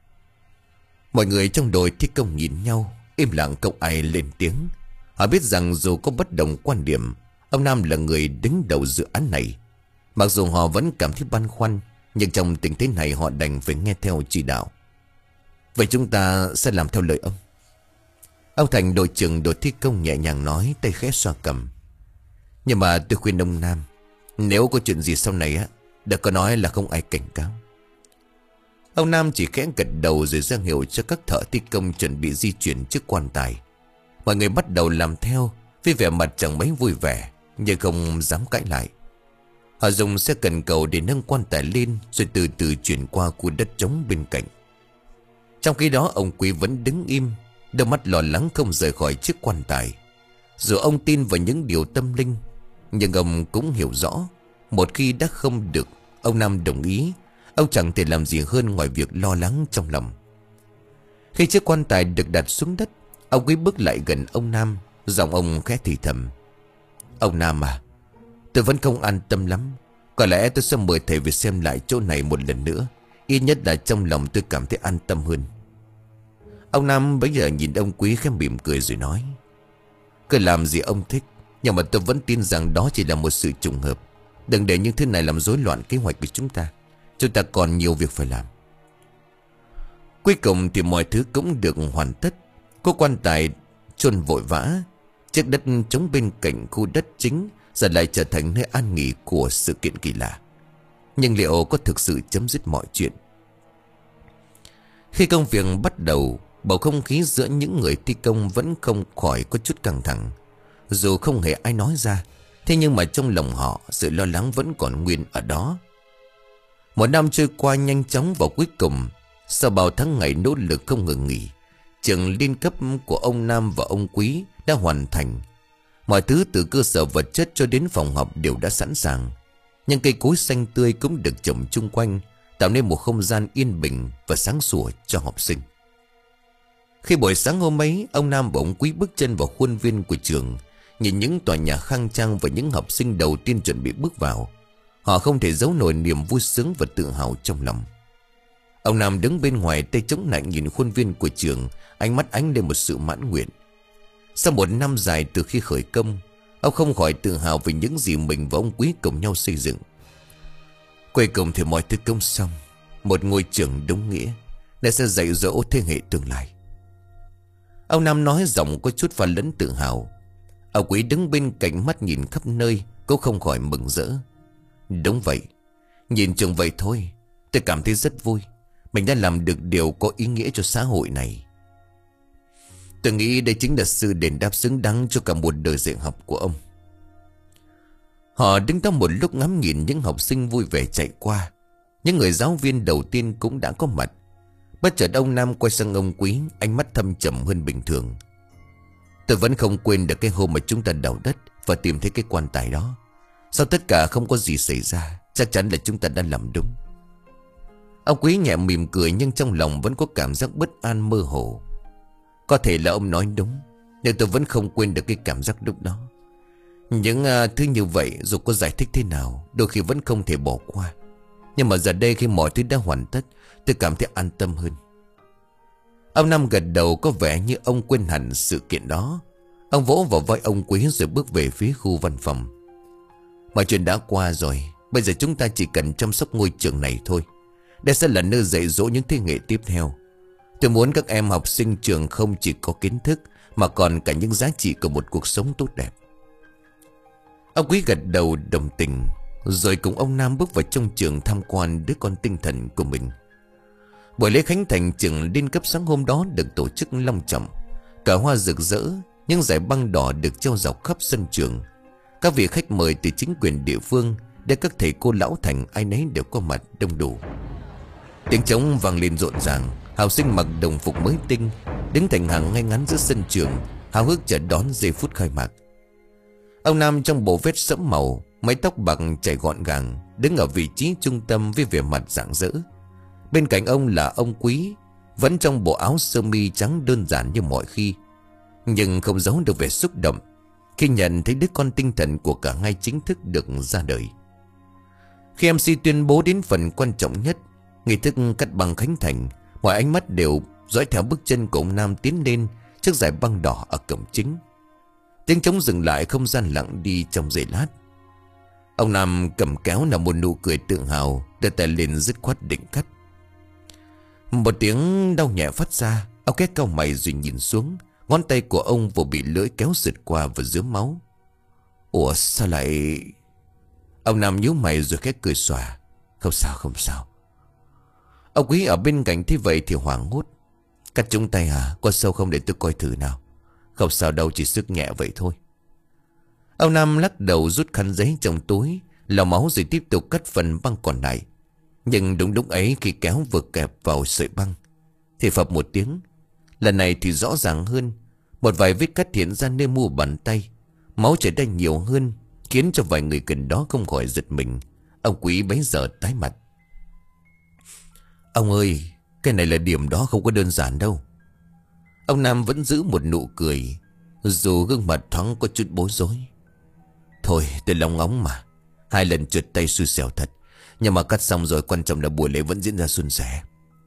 Mọi người trong đội thi công nhìn nhau, im lặng không ai lên tiếng. Họ biết rằng dù có bất đồng quan điểm, ông Nam là người đứng đầu dự án này. Mặc dù họ vẫn cảm thấy băn khoăn, nhưng trong tình thế này họ đành phải nghe theo chỉ đạo. Vậy chúng ta sẽ làm theo lời ông. Ông Thành, đội trưởng đội thi công, nhẹ nhàng nói, tay khẽ xoa cầm. Nhưng mà tôi khuyên ông Nam, nếu có chuyện gì sau này á, đừng có nói là không ai cảnh cáo. Ông Nam chỉ khẽ gật đầu rồi ra hiệu cho các thợ thi công chuẩn bị di chuyển chiếc quan tài. Mọi người bắt đầu làm theo với vẻ mặt chẳng mấy vui vẻ, nhưng không dám cãi lại. Họ dùng xe cần cầu để nâng quan tài lên, rồi từ từ chuyển qua khu đất trống bên cạnh. Trong khi đó ông Quý vẫn đứng im, đôi mắt lo lắng không rời khỏi chiếc quan tài. Dù ông tin vào những điều tâm linh, nhưng ông cũng hiểu rõ, một khi đã không được ông Nam đồng ý, ông chẳng thể làm gì hơn ngoài việc lo lắng trong lòng. Khi chiếc quan tài được đặt xuống đất, ông Quý bước lại gần ông Nam, giọng ông khẽ thì thầm. Ông Nam à, tôi vẫn không an tâm lắm. Có lẽ tôi sẽ mời thầy về xem lại chỗ này một lần nữa. Ít nhất là trong lòng tôi cảm thấy an tâm hơn. Ông Nam bây giờ nhìn ông Quý khẽ mỉm cười rồi nói. Cứ làm gì ông thích, nhưng mà tôi vẫn tin rằng đó chỉ là một sự trùng hợp. Đừng để những thứ này làm rối loạn kế hoạch của chúng ta. Chúng ta còn nhiều việc phải làm. Cuối cùng thì mọi thứ cũng được hoàn tất. Cô quan tài chôn vội vã. Chiếc đất trống bên cạnh khu đất chính giờ lại trở thành nơi an nghỉ của sự kiện kỳ lạ. Nhưng liệu có thực sự chấm dứt mọi chuyện? Khi công việc bắt đầu, bầu không khí giữa những người thi công vẫn không khỏi có chút căng thẳng. Dù không hề ai nói ra, thế nhưng mà trong lòng họ, sự lo lắng vẫn còn nguyên ở đó. Một năm trôi qua nhanh chóng, và cuối cùng, sau bao tháng ngày nỗ lực không ngừng nghỉ, trường liên cấp của ông Nam và ông Quý đã hoàn thành. Mọi thứ từ cơ sở vật chất cho đến phòng học đều đã sẵn sàng. Những cây cối xanh tươi cũng được trồng chung quanh, tạo nên một không gian yên bình và sáng sủa cho học sinh. Khi buổi sáng hôm ấy, ông Nam và ông Quý bước chân vào khuôn viên của trường, nhìn những tòa nhà khang trang và những học sinh đầu tiên chuẩn bị bước vào, họ không thể giấu nổi niềm vui sướng và tự hào trong lòng. Ông Nam đứng bên ngoài, tay chống lạnh nhìn khuôn viên của trường, ánh mắt ánh lên một sự mãn nguyện. Sau một năm dài từ khi khởi công, ông không khỏi tự hào về những gì mình và ông Quý cùng nhau xây dựng. Cuối cùng thì mọi thứ công xong, một ngôi trường đúng nghĩa đã sẽ dạy dỗ thế hệ tương lai. Ông Nam nói giọng có chút pha lẫn tự hào. Ông Quý đứng bên cạnh, mắt nhìn khắp nơi, cũng không khỏi mừng rỡ. Đúng vậy, nhìn trường vậy thôi, tôi cảm thấy rất vui. Mình đã làm được điều có ý nghĩa cho xã hội này. Tôi nghĩ đây chính là sự đền đáp xứng đáng cho cả một đời dạy học của ông. Họ đứng đó một lúc ngắm nhìn những học sinh vui vẻ chạy qua. Những người giáo viên đầu tiên cũng đã có mặt. Bất chợt ông Nam quay sang ông Quý, ánh mắt thâm trầm hơn bình thường. Tôi vẫn không quên được cái hôm mà chúng ta đào đất và tìm thấy cái quan tài đó. Sau tất cả không có gì xảy ra, chắc chắn là chúng ta đã làm đúng. Ông Quý nhẹ mỉm cười nhưng trong lòng vẫn có cảm giác bất an mơ hồ. Có thể là ông nói đúng, nhưng tôi vẫn không quên được cái cảm giác lúc đó. Những uh, thứ như vậy dù có giải thích thế nào, đôi khi vẫn không thể bỏ qua. Nhưng mà giờ đây khi mọi thứ đã hoàn tất, tôi cảm thấy an tâm hơn. Ông Năm gật đầu, có vẻ như ông quên hẳn sự kiện đó. Ông vỗ vào vai ông Quý rồi bước về phía khu văn phòng. Mọi chuyện đã qua rồi, bây giờ chúng ta chỉ cần chăm sóc ngôi trường này thôi. Đây sẽ là nơi dạy dỗ những thế hệ tiếp theo. Tôi muốn các em học sinh trường không chỉ có kiến thức, mà còn cả những giá trị của một cuộc sống tốt đẹp. Ông Quý gật đầu đồng tình, rồi cùng ông Nam bước vào trong trường tham quan đứa con tinh thần của mình. Buổi lễ khánh thành trường liên cấp sáng hôm đó được tổ chức long trọng. Cả hoa rực rỡ, những dải băng đỏ được treo dọc khắp sân trường. Các vị khách mời từ chính quyền địa phương đến các thầy cô lão thành, ai nấy đều có mặt đông đủ. Tiếng trống vang lên rộn ràng. Học sinh mặc đồng phục mới tinh đứng thành hàng ngay ngắn giữa sân trường, háo hức chờ đón giây phút khai mạc. Ông Nam trong bộ vest sẫm màu, mái tóc bạc chảy gọn gàng, đứng ở vị trí trung tâm với vẻ mặt rạng rỡ. Bên cạnh ông là ông Quý, vẫn trong bộ áo sơ mi trắng đơn giản như mọi khi, nhưng không giấu được vẻ xúc động khi nhận thấy đứa con tinh thần của cả hai chính thức được ra đời. Khi em xê tuyên bố đến phần quan trọng nhất, nghi thức cắt băng khánh thành, mọi ánh mắt đều dõi theo bước chân của ông Nam tiến lên trước dải băng đỏ ở cổng chính. Tiếng trống dừng lại, không gian lặng đi trong giây lát. Ông Nam cầm kéo là một nụ cười tự hào, đưa tay lên dứt khoát định cắt. Một tiếng đau nhẹ phát ra. Ông két cau mày rồi nhìn xuống. Ngón tay của ông vừa bị lưỡi kéo sượt qua và rướm máu. Ủa sao lại... Ông Nam nhíu mày rồi khẽ cười xòa. Không sao không sao. Ông Quý ở bên cạnh thấy vậy thì hoảng hốt. Cắt trúng tay à? Có sâu không để tôi coi thử nào? Không sao đâu, chỉ sức nhẹ vậy thôi. Ông Nam lắc đầu rút khăn giấy trong túi, lau máu rồi tiếp tục cắt phần băng còn lại. Nhưng đúng lúc ấy, khi kéo vừa kẹp vào sợi băng thì phập một tiếng. Lần này thì rõ ràng hơn. Một vài vết cắt hiện ra nơi mu bàn tay. Máu chảy ra nhiều hơn, khiến cho vài người gần đó không khỏi giật mình. Ông Quý bấy giờ tái mặt. Ông ơi, cái này là điểm đó không có đơn giản đâu. Ông Nam vẫn giữ một nụ cười, dù gương mặt thoáng có chút bối rối. Thôi tôi lòng ngóng mà. Hai lần trượt tay xui xẻo thật, nhưng mà cắt xong rồi, quan trọng là buổi lễ vẫn diễn ra suôn sẻ.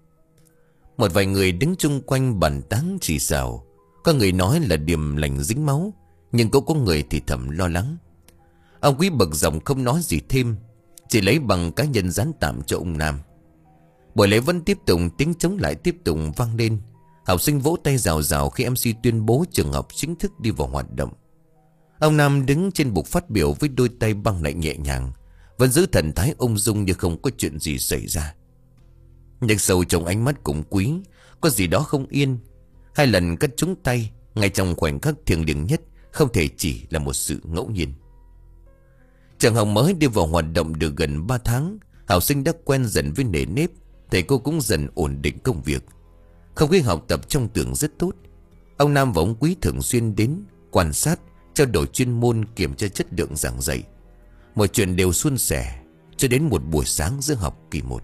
Một vài người đứng chung quanh bàn tán chỉ xào. Có người nói là điểm lành dính máu, nhưng cũng có người thì thầm lo lắng. Ông Quý bực giọng không nói gì thêm, chỉ lấy bằng cá nhân dán tạm cho ông Nam. Buổi lễ vẫn tiếp tục, tiếng trống lại tiếp tục vang lên. Học sinh vỗ tay rào rào khi em xê tuyên bố trường học chính thức đi vào hoạt động. Ông Nam đứng trên bục phát biểu với đôi tay băng lại nhẹ nhàng, vẫn giữ thần thái ung dung như không có chuyện gì xảy ra. Nhưng sâu trong ánh mắt cũng Quý có gì đó không yên. Hai lần cắt trúng tay ngay trong khoảnh khắc thiêng liêng nhất không thể chỉ là một sự ngẫu nhiên. Trường học mới đi vào hoạt động được gần ba tháng. Học sinh đã quen dần với nề nếp, thầy cô cũng dần ổn định công việc. Không khí học tập trong trường rất tốt. Ông Nam và ông Quý thường xuyên đến quan sát, trao đổi chuyên môn, kiểm tra chất lượng giảng dạy. Mọi chuyện đều suôn sẻ cho đến một buổi sáng giữa học kỳ một.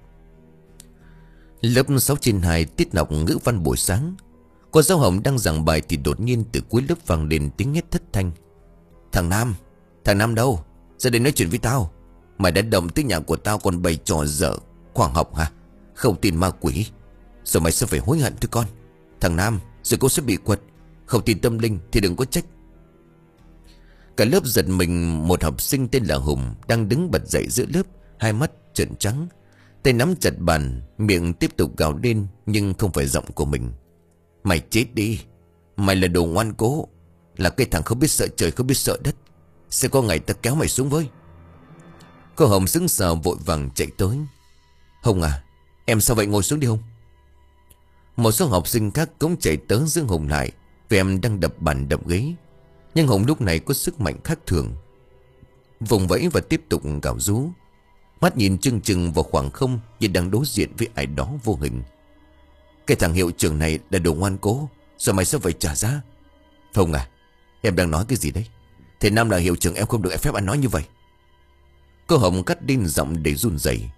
Lớp sáu trên hai tiết học ngữ văn buổi sáng. Cô giáo Hồng đang giảng bài thì đột nhiên từ cuối lớp vang lên tiếng hét thất thanh. Thằng Nam, thằng Nam đâu? Ra đây nói chuyện với tao. Mày đã động tới nhà của tao còn bày trò dở khoa học hả? Không tin ma quỷ, rồi mày sẽ phải hối hận thôi con. Thằng Nam, rồi cô sẽ bị quật. Không tin tâm linh thì đừng có trách. Cả lớp giật mình. Một học sinh tên là Hùng đang đứng bật dậy giữa lớp, hai mắt trợn trắng, tay nắm chặt bàn, miệng tiếp tục gào lên nhưng không phải giọng của mình. Mày chết đi. Mày là đồ ngoan cố, là cái thằng không biết sợ trời không biết sợ đất. Sẽ có ngày ta kéo mày xuống với. Cô Hồng sững sờ vội vàng chạy tới. Hùng à, em sao vậy, ngồi xuống đi Hùng. Một số học sinh khác cũng chạy tới giữ Hùng lại, vì em đang đập bàn đập ghế. Nhưng Hùng lúc này có sức mạnh khác thường, vùng vẫy và tiếp tục gào rú, mắt nhìn chừng chừng vào khoảng không như đang đối diện với ai đó vô hình. Cái thằng hiệu trưởng này là đồ ngoan cố, rồi mày sẽ phải trả giá. Hùng à, em đang nói cái gì đấy? Thầy Nam là hiệu trưởng, em không được phép ăn nói như vậy. Cô Hồng cắt đinh giọng để run rẩy.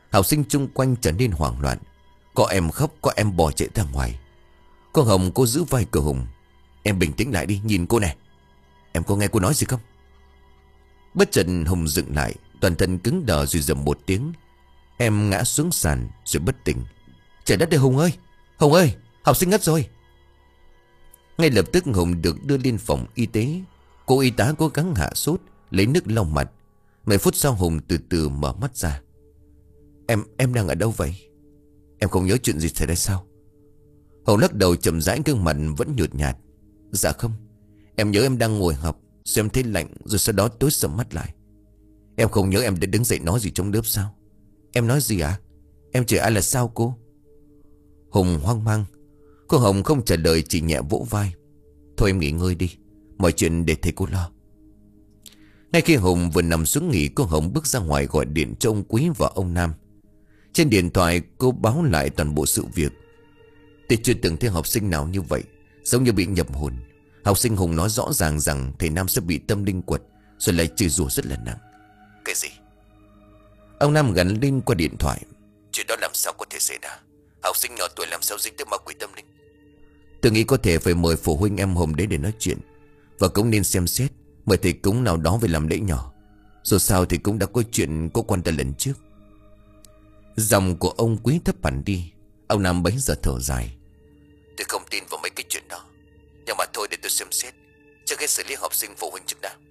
Học sinh chung quanh trở nên hoảng loạn. Có em khóc, có em bỏ chạy ra ngoài. Cô Hồng cô giữ vai của Hùng. Em bình tĩnh lại đi, nhìn cô này. Em có nghe cô nói gì không? Bất chợt Hùng dựng lại, toàn thân cứng đờ rồi dầm một tiếng. Em ngã xuống sàn rồi bất tỉnh. Trời đất ơi Hùng ơi, Hùng ơi, học sinh ngất rồi. Ngay lập tức Hùng được đưa lên phòng y tế. Cô y tá cố gắng hạ sốt, lấy nước lau mặt. Mấy phút sau Hùng từ từ mở mắt ra. Em, em đang ở đâu vậy? Em không nhớ chuyện gì xảy ra sao? Hùng lắc đầu chậm rãi, gương mặt vẫn nhợt nhạt. Dạ không, em nhớ em đang ngồi học, rồi em thấy lạnh, rồi sau đó tối sầm mắt lại. Em không nhớ em đã đứng dậy nói gì trong lớp sao? Em nói gì ạ? À? Em chửi ai là sao cô? Hùng hoang mang. Cô Hồng không trả lời, chỉ nhẹ vỗ vai. Thôi em nghỉ ngơi đi, mọi chuyện để thầy cô lo. Ngay khi Hùng vừa nằm xuống nghỉ, cô Hồng bước ra ngoài gọi điện cho ông Quý và ông Nam. Trên điện thoại cô báo lại toàn bộ sự việc. Tôi chưa từng thấy học sinh nào như vậy, giống như bị nhập hồn. Học sinh Hùng nói rõ ràng rằng thầy Nam sẽ bị tâm linh quật, rồi lại chửi rủa rất là nặng. Cái gì? Ông Nam gắn lên qua điện thoại. Chuyện đó làm sao có thể xảy ra? Học sinh nhỏ tuổi làm sao dính tới ma quỷ tâm linh? Tôi nghĩ có thể phải mời phụ huynh em Hùng đến để nói chuyện. Và cũng nên xem xét mời thầy cúng nào đó về làm lễ nhỏ. Dù sao thì cũng đã có chuyện có quan ta lần trước. Dòng của ông Quý thấp hẳn đi. Ông Nam bấy giờ thở dài. Tôi không tin vào mấy cái chuyện đó, nhưng mà thôi để tôi xem xét trước hết xử lý học sinh phụ huynh trước đã.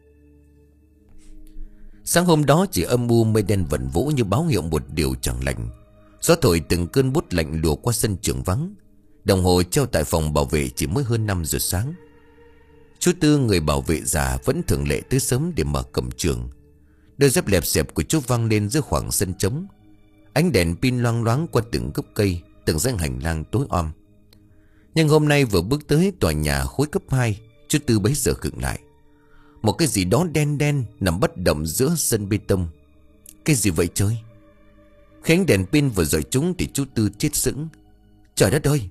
Sáng hôm đó chỉ âm u mây đen vẩn vũ như báo hiệu một điều chẳng lành. Gió thổi từng cơn bút lạnh lùa qua sân trường vắng. Đồng hồ treo tại phòng bảo vệ chỉ mới hơn năm giờ sáng. Chú Tư, người bảo vệ già, vẫn thường lệ tới sớm để mở cổng trường. Đôi dép lẹp xẹp của chú vang lên giữa khoảng sân trống. Ánh đèn pin loang loáng qua từng gốc cây, từng dãy hành lang tối om. Nhưng hôm nay vừa bước tới tòa nhà khối cấp hai, chú Tư bấy giờ khựng lại. Một cái gì đó đen đen nằm bất động giữa sân bê tông. Cái gì vậy trời? Khi ánh đèn pin vừa dọi chúng thì chú Tư chết sững. Trời đất ơi!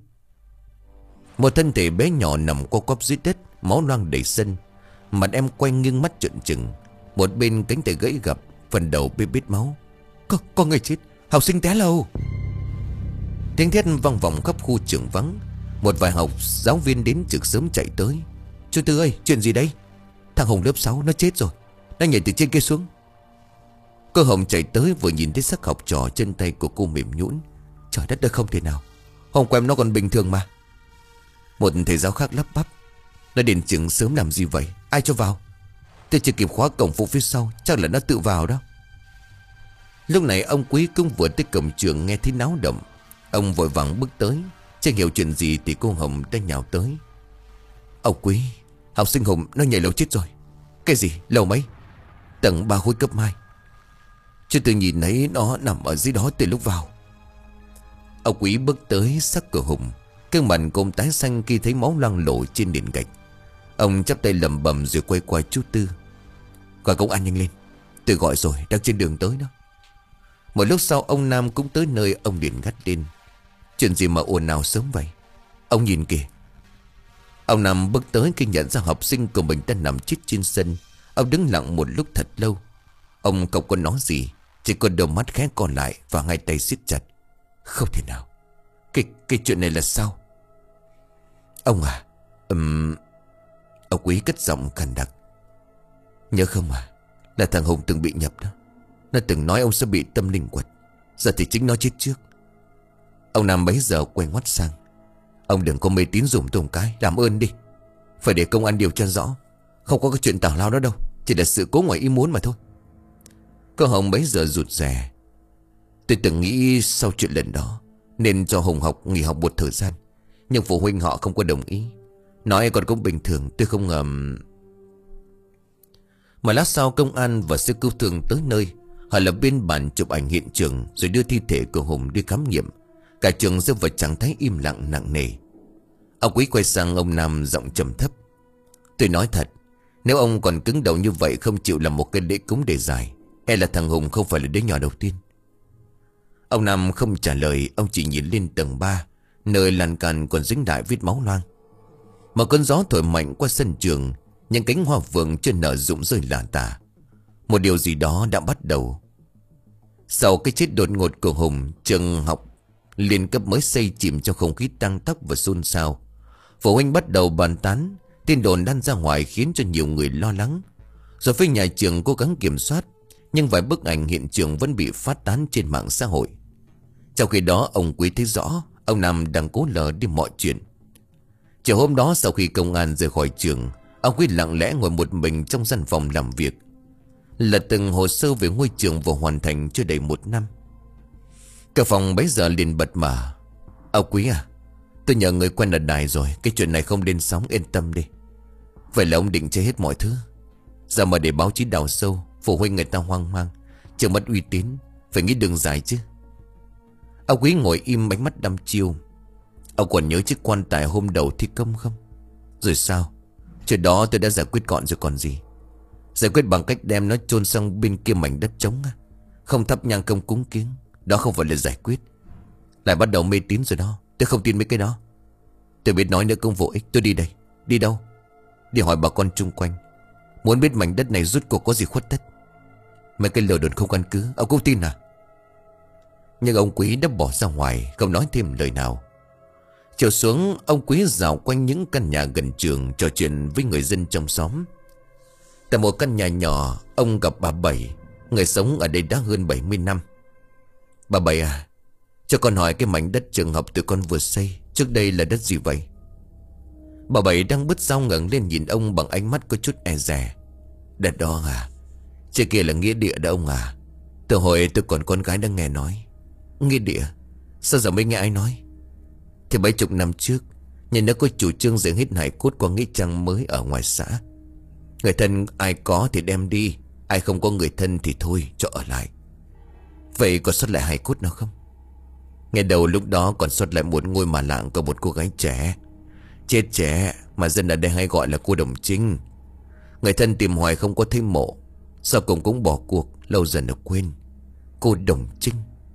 Một thân thể bé nhỏ nằm co quắp dưới đất, máu loang đầy sân. Mặt em quay nghiêng mắt trợn trừng. Một bên cánh tay gãy gập, phần đầu bê bết máu. Có, có người chết, học sinh té lầu. Tiếng thét vang vọng khắp khu trường vắng. Một vài học giáo viên đến trực sớm chạy tới. Chú Tư ơi, chuyện gì đây? Thằng Hùng lớp sáu nó chết rồi, nó nhảy từ trên kia xuống. Cô Hồng chạy tới vừa nhìn thấy xác học trò, chân tay của cô mềm nhũn. Trời đất ơi, không thể nào, hôm qua em nó còn bình thường mà. Một thầy giáo khác lắp bắp. Nó đến trường sớm làm gì vậy? Ai cho vào? Tôi chưa kịp khóa cổng phụ phía sau, chắc là nó tự vào đó. Lúc này ông Quý cũng vừa tới cổng trường, nghe thấy náo động. Ông vội vàng bước tới. Chưa hiểu chuyện gì thì cô Hồng đã nhào tới. Ông Quý, học sinh Hùng nó nhảy lầu chết rồi. Cái gì? Lầu mấy? Tầng ba khối cấp hai. Chứ tôi nhìn thấy nó nằm ở dưới đó từ lúc vào. Ông Quý bước tới xác cửa Hùng. Cái mặt của ông tái xanh khi thấy máu loang lổ trên nền gạch. Ông chắp tay lẩm bẩm rồi quay qua chú Tư. Gọi công an nhanh lên, tôi gọi rồi, đang trên đường tới đó. Một lúc sau ông Nam cũng tới nơi. Ông liền gắt lên. Chuyện gì mà ồn ào sớm vậy? Ông nhìn kìa. Ông Nam bước tới khi nhận ra học sinh của mình đang nằm chết trên sân. Ông đứng lặng một lúc thật lâu. Ông không có nói gì, chỉ có đôi mắt khẽ còn lại và hai tay siết chặt. Không thể nào. Cái, cái chuyện này là sao? Ông à, um... Ông Quý cất giọng khàn đặc. Nhớ không à, là thằng Hùng từng bị nhập đó. Nó từng nói ông sẽ bị tâm linh quật. Giờ thì chính nó chết trước. Ông Nam bấy giờ quay ngoắt sang. Ông đừng có mê tín dùm tôi một cái, làm ơn đi. Phải để công an điều tra rõ. Không có cái chuyện tào lao đó đâu, chỉ là sự cố ngoài ý muốn mà thôi. Cô Hồng bấy giờ rụt rè. Tôi từng nghĩ sau chuyện lần đó nên cho Hùng học nghỉ học một thời gian, nhưng phụ huynh họ không có đồng ý. Nói còn cũng bình thường, tôi không ngờ. Mà lát sau công an và xe cứu thương tới nơi. Họ lập biên bản chụp ảnh hiện trường, rồi đưa thi thể của Hùng đi khám nghiệm. Cả trường rơi vào trạng thái im lặng nặng nề. Ông Quý quay sang ông Nam giọng trầm thấp. Tôi nói thật, nếu ông còn cứng đầu như vậy, không chịu làm một cái lễ cúng để giải, hay là thằng Hùng không phải là đứa nhỏ đầu tiên? Ông Nam không trả lời. Ông chỉ nhìn lên tầng ba, nơi lan can còn dính đại vết máu loang. Một cơn gió thổi mạnh qua sân trường. Những cánh hoa vượng chưa nở rụng rơi lả tả. Một điều gì đó đã bắt đầu. Sau cái chết đột ngột của Hùng, trường học liên cấp mới xây chìm trong không khí tăng tốc và xôn xao. Phụ huynh bắt đầu bàn tán, tin đồn lan ra ngoài khiến cho nhiều người lo lắng. Rồi phía nhà trường cố gắng kiểm soát, nhưng vài bức ảnh hiện trường vẫn bị phát tán trên mạng xã hội. Trong khi đó ông Quý thấy rõ ông Nam đang cố lờ đi mọi chuyện. Chiều hôm đó sau khi công an rời khỏi trường, ông Quý lặng lẽ ngồi một mình trong văn phòng làm việc, lật từng hồ sơ về ngôi trường vừa hoàn thành chưa đầy một năm. Cả phòng bấy giờ liền bật mở. Ông Quý à, tôi nhờ người quen ở đài rồi, cái chuyện này không lên sóng, yên tâm đi. Vậy là ông định chơi hết mọi thứ. Giờ mà để báo chí đào sâu, phụ huynh người ta hoang mang, chưa mất uy tín, phải nghĩ đường dài chứ. Ông Quý ngồi im, ánh mắt đăm chiêu. Ông còn nhớ chiếc quan tài hôm đầu thi công không? Rồi sao? Chuyện đó tôi đã giải quyết gọn rồi còn gì. Giải quyết bằng cách đem nó chôn sang bên kia mảnh đất trống á. Không thắp nhang không cúng kiến, đó không phải là giải quyết. Lại bắt đầu mê tín rồi đó. Tôi không tin mấy cái đó. Tôi biết nói nữa cũng vô ích. Tôi đi đây. Đi đâu? Đi hỏi bà con chung quanh, muốn biết mảnh đất này rút cuộc có gì khuất tất. Mấy cái lời đồn không căn cứ, ông cũng tin à? Nhưng ông Quý đã bỏ ra ngoài, không nói thêm lời nào. Chiều xuống, ông Quý dạo quanh những căn nhà gần trường, trò chuyện với người dân trong xóm. Tại một căn nhà nhỏ, ông gặp bà Bảy, người sống ở đây đã hơn bảy mươi năm. Bà Bảy à, cho con hỏi cái mảnh đất trường học tụi con vừa xây, trước đây là đất gì vậy? Bà Bảy đang bứt rau ngẩng lên nhìn ông bằng ánh mắt có chút e dè. Đất đó à? Trước kia là nghĩa địa đó ông à? Từ hồi tôi còn con gái đang nghe nói. Nghĩa địa? Sao giờ mới nghe ai nói? Thì mấy chục năm trước, nhà nó có chủ trương dựng hết hải cốt qua nghĩa trang mới ở ngoài xã. Người thân ai có thì đem đi, ai không có người thân thì thôi cho ở lại. Vậy còn sót lại hải cốt nào không? Ngày đầu lúc đó còn sót lại một ngôi mà lạng của một cô gái trẻ. Chết trẻ mà dân ở đây hay gọi là cô Đồng Trinh. Người thân tìm hoài không có thấy mộ, sau cùng cũng bỏ cuộc, lâu dần được quên. Cô Đồng Trinh.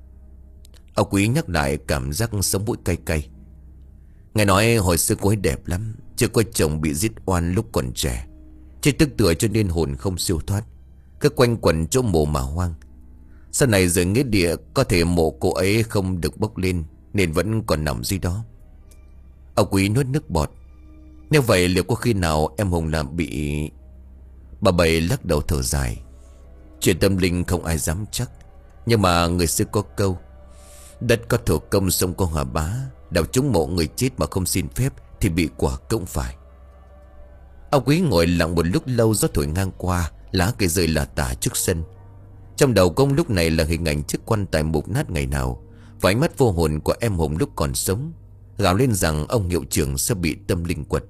Ông Quý nhắc lại cảm giác sống mũi cay cay. Nghe nói hồi xưa cô ấy đẹp lắm, chưa có chồng bị giết oan lúc còn trẻ. Chết tức tựa cho nên hồn không siêu thoát, cứ quanh quẩn chỗ mộ mà hoang. Sau này rời nghĩa địa, có thể mộ cô ấy không được bốc lên, nên vẫn còn nằm dưới đó. Ông Quý nuốt nước bọt. Nếu vậy liệu có khi nào em Hùng làm bị... Bà Bảy lắc đầu thở dài. Chuyện tâm linh không ai dám chắc, nhưng mà người xưa có câu: đất có thổ công, sông có hỏa bá. Đào trúng mộ người chết mà không xin phép thì bị quả cũng phải. Ông Quý ngồi lặng một lúc lâu, gió thổi ngang qua, lá cây rơi lả tả trước sân. Trong đầu công lúc này là hình ảnh chiếc quan tài mục nát ngày nào, và ánh mắt vô hồn của em Hùng lúc còn sống, gào lên rằng ông hiệu trưởng sẽ bị tâm linh quật.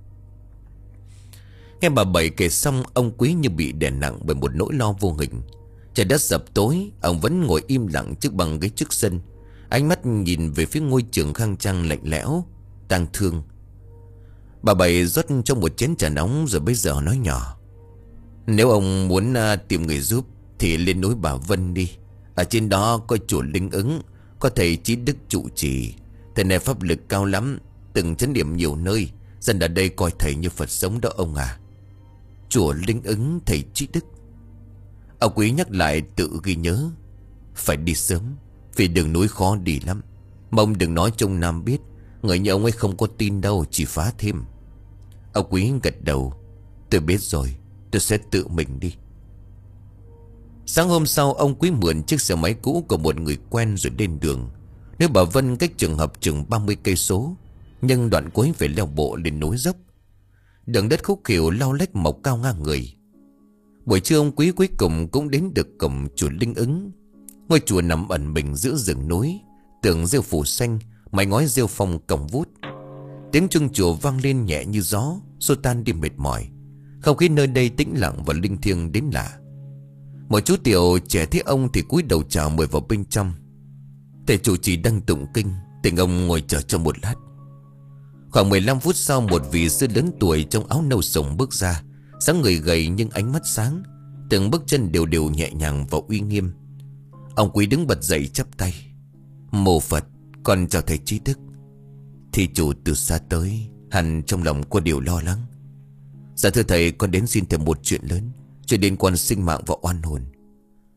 Nghe bà Bảy kể xong, ông Quý như bị đè nặng bởi một nỗi lo vô hình. Trời đất sập tối, ông vẫn ngồi im lặng trước băng ghế trước sân, ánh mắt nhìn về phía ngôi trường khang trang lạnh lẽo, tang thương. Bà Bảy rót trong một chén trà nóng rồi bây giờ nói nhỏ: Nếu ông muốn uh, tìm người giúp thì lên núi Bà Vân đi. Ở trên đó có chùa Linh Ứng, có thầy Chí Đức trụ trì. Thầy này pháp lực cao lắm, từng chấn điểm nhiều nơi, dân ở đây coi thầy như Phật sống đó ông à. Chùa Linh Ứng, thầy Chí Đức. Ông Quý nhắc lại tự ghi nhớ. Phải đi sớm, vì đường núi khó đi lắm. Mong đừng nói trong Nam biết, người như ông ấy không có tin đâu, chỉ phá thêm. Ông Quý gật đầu. Tôi biết rồi, tôi sẽ tự mình đi. Sáng hôm sau, ông Quý mượn chiếc xe máy cũ của một người quen rồi lên đường. Nếu Bà Vân cách trường học chừng ba mươi cây số, nhưng đoạn cuối phải leo bộ lên núi dốc. Đường đất khúc khỉu lau lách mọc cao ngang người. Buổi trưa ông Quý cuối cùng cũng đến được cổng chùa Linh Ứng. Ngôi chùa nằm ẩn mình giữa rừng núi, tường rêu phủ xanh, mái ngói rêu phong còng vút. Tiếng chuông chùa vang lên nhẹ như gió, xua tan đi mệt mỏi. Không khí nơi đây tĩnh lặng và linh thiêng đến lạ. Một chú tiểu trẻ thấy ông thì cúi đầu chào mời vào bên trong. Thầy chủ trì đang tụng kinh, thỉnh ông ngồi chờ cho một lát. Khoảng mười lăm phút sau, một vị sư lớn tuổi trong áo nâu sồng bước ra, dáng người gầy nhưng ánh mắt sáng, từng bước chân đều đều nhẹ nhàng và uy nghiêm. Ông Quý đứng bật dậy chắp tay. Mô Phật, con chào thầy Chí Đức. Thì chủ từ xa tới, hẳn trong lòng có điều lo lắng. Dạ thưa thầy, con đến xin thầy một chuyện lớn, chuyện liên quan sinh mạng và oan hồn.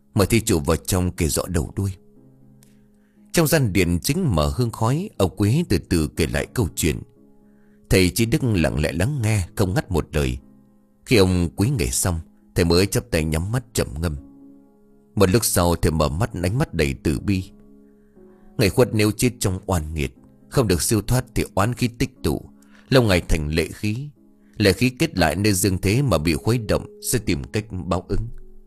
Mời thí chủ vào trong kể rõ đầu đuôi. Trong gian điện chính mở hương khói, ông Quý từ từ kể lại câu chuyện. Thầy Chí Đức lặng lẽ lắng nghe, không ngắt một lời. Khi ông Quý kể xong, thầy mới chắp tay nhắm mắt trầm ngâm. Một lúc sau thầy mở mắt, ánh mắt đầy từ bi. Ngày khuất nếu chết trong oan nghiệt, không được siêu thoát thì oán khí tích tụ, lâu ngày thành lệ khí. Lệ khí kết lại nơi dương thế mà bị khuấy động, sẽ tìm cách báo ứng.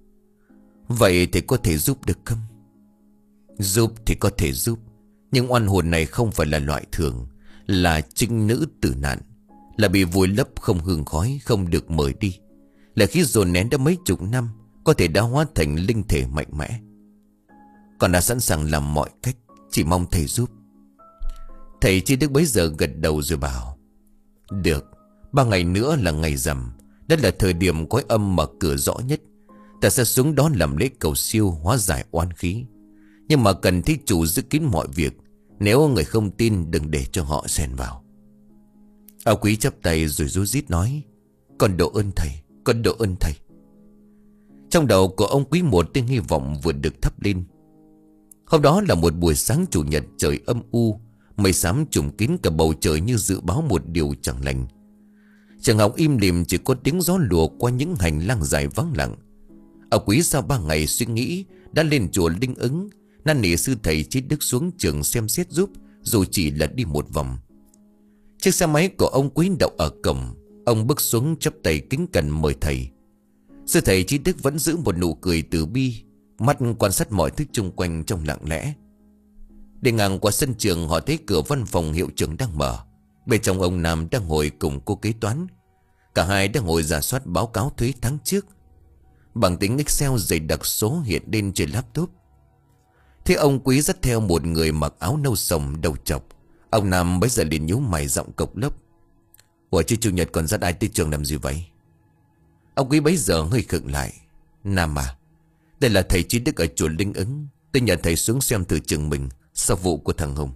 Vậy thì có thể giúp được không? Giúp thì có thể giúp, nhưng oan hồn này không phải là loại thường, là trinh nữ tử nạn, là bị vùi lấp không hương khói, không được mời đi. Là khi dồn nén đã mấy chục năm, có thể đã hóa thành linh thể mạnh mẽ. Còn đã sẵn sàng làm mọi cách, chỉ mong thầy giúp. Thầy Chí Đức bấy giờ gật đầu rồi bảo: được, ba ngày nữa là ngày rằm. Đó là thời điểm cõi âm mở cửa rõ nhất. Ta sẽ xuống đó làm lễ cầu siêu, hóa giải oan khí. Nhưng mà cần thí chủ giữ kín mọi việc. Nếu người không tin đừng để cho họ xen vào. Ông Quý chắp tay rồi rú rít nói: con độ ơn thầy, con độ ơn thầy. Trong đầu của ông Quý một tiếng hy vọng vừa được thắp lên. Hôm đó là một buổi sáng chủ nhật, trời âm u, mây xám trùm kín cả bầu trời như dự báo một điều chẳng lành. Trường học im lìm, chỉ có tiếng gió lùa qua những hành lang dài vắng lặng. Ông Quý sau ba ngày suy nghĩ đã lên chùa Linh Ứng, năn nỉ sư thầy Chí Đức xuống trường xem xét giúp, dù chỉ là đi một vòng. Chiếc xe máy của ông Quý đậu ở cổng. Ông bước xuống chắp tay kính cẩn mời thầy. Sư thầy Chí Đức vẫn giữ một nụ cười từ bi, mắt quan sát mọi thứ chung quanh trong lặng lẽ. Đi ngang qua sân trường, họ thấy cửa văn phòng hiệu trưởng đang mở. Bên trong ông Nam đang ngồi cùng cô kế toán. Cả hai đang ngồi rà soát báo cáo thuế tháng trước. Bảng tính Excel dày đặc số hiện lên trên laptop. Thế ông Quý dắt theo một người mặc áo nâu sồng đầu trọc. Ông Nam bấy giờ liền nhíu mày giọng cộc lốc: ủa chứ chủ nhật còn dắt ai tới trường làm gì vậy? Ông Quý bấy giờ hơi khựng lại: Nam à, đây là thầy Chí Đức ở chùa Linh Ứng. Tôi nhờ thầy xuống xem thử trường mình sau vụ của thằng Hùng.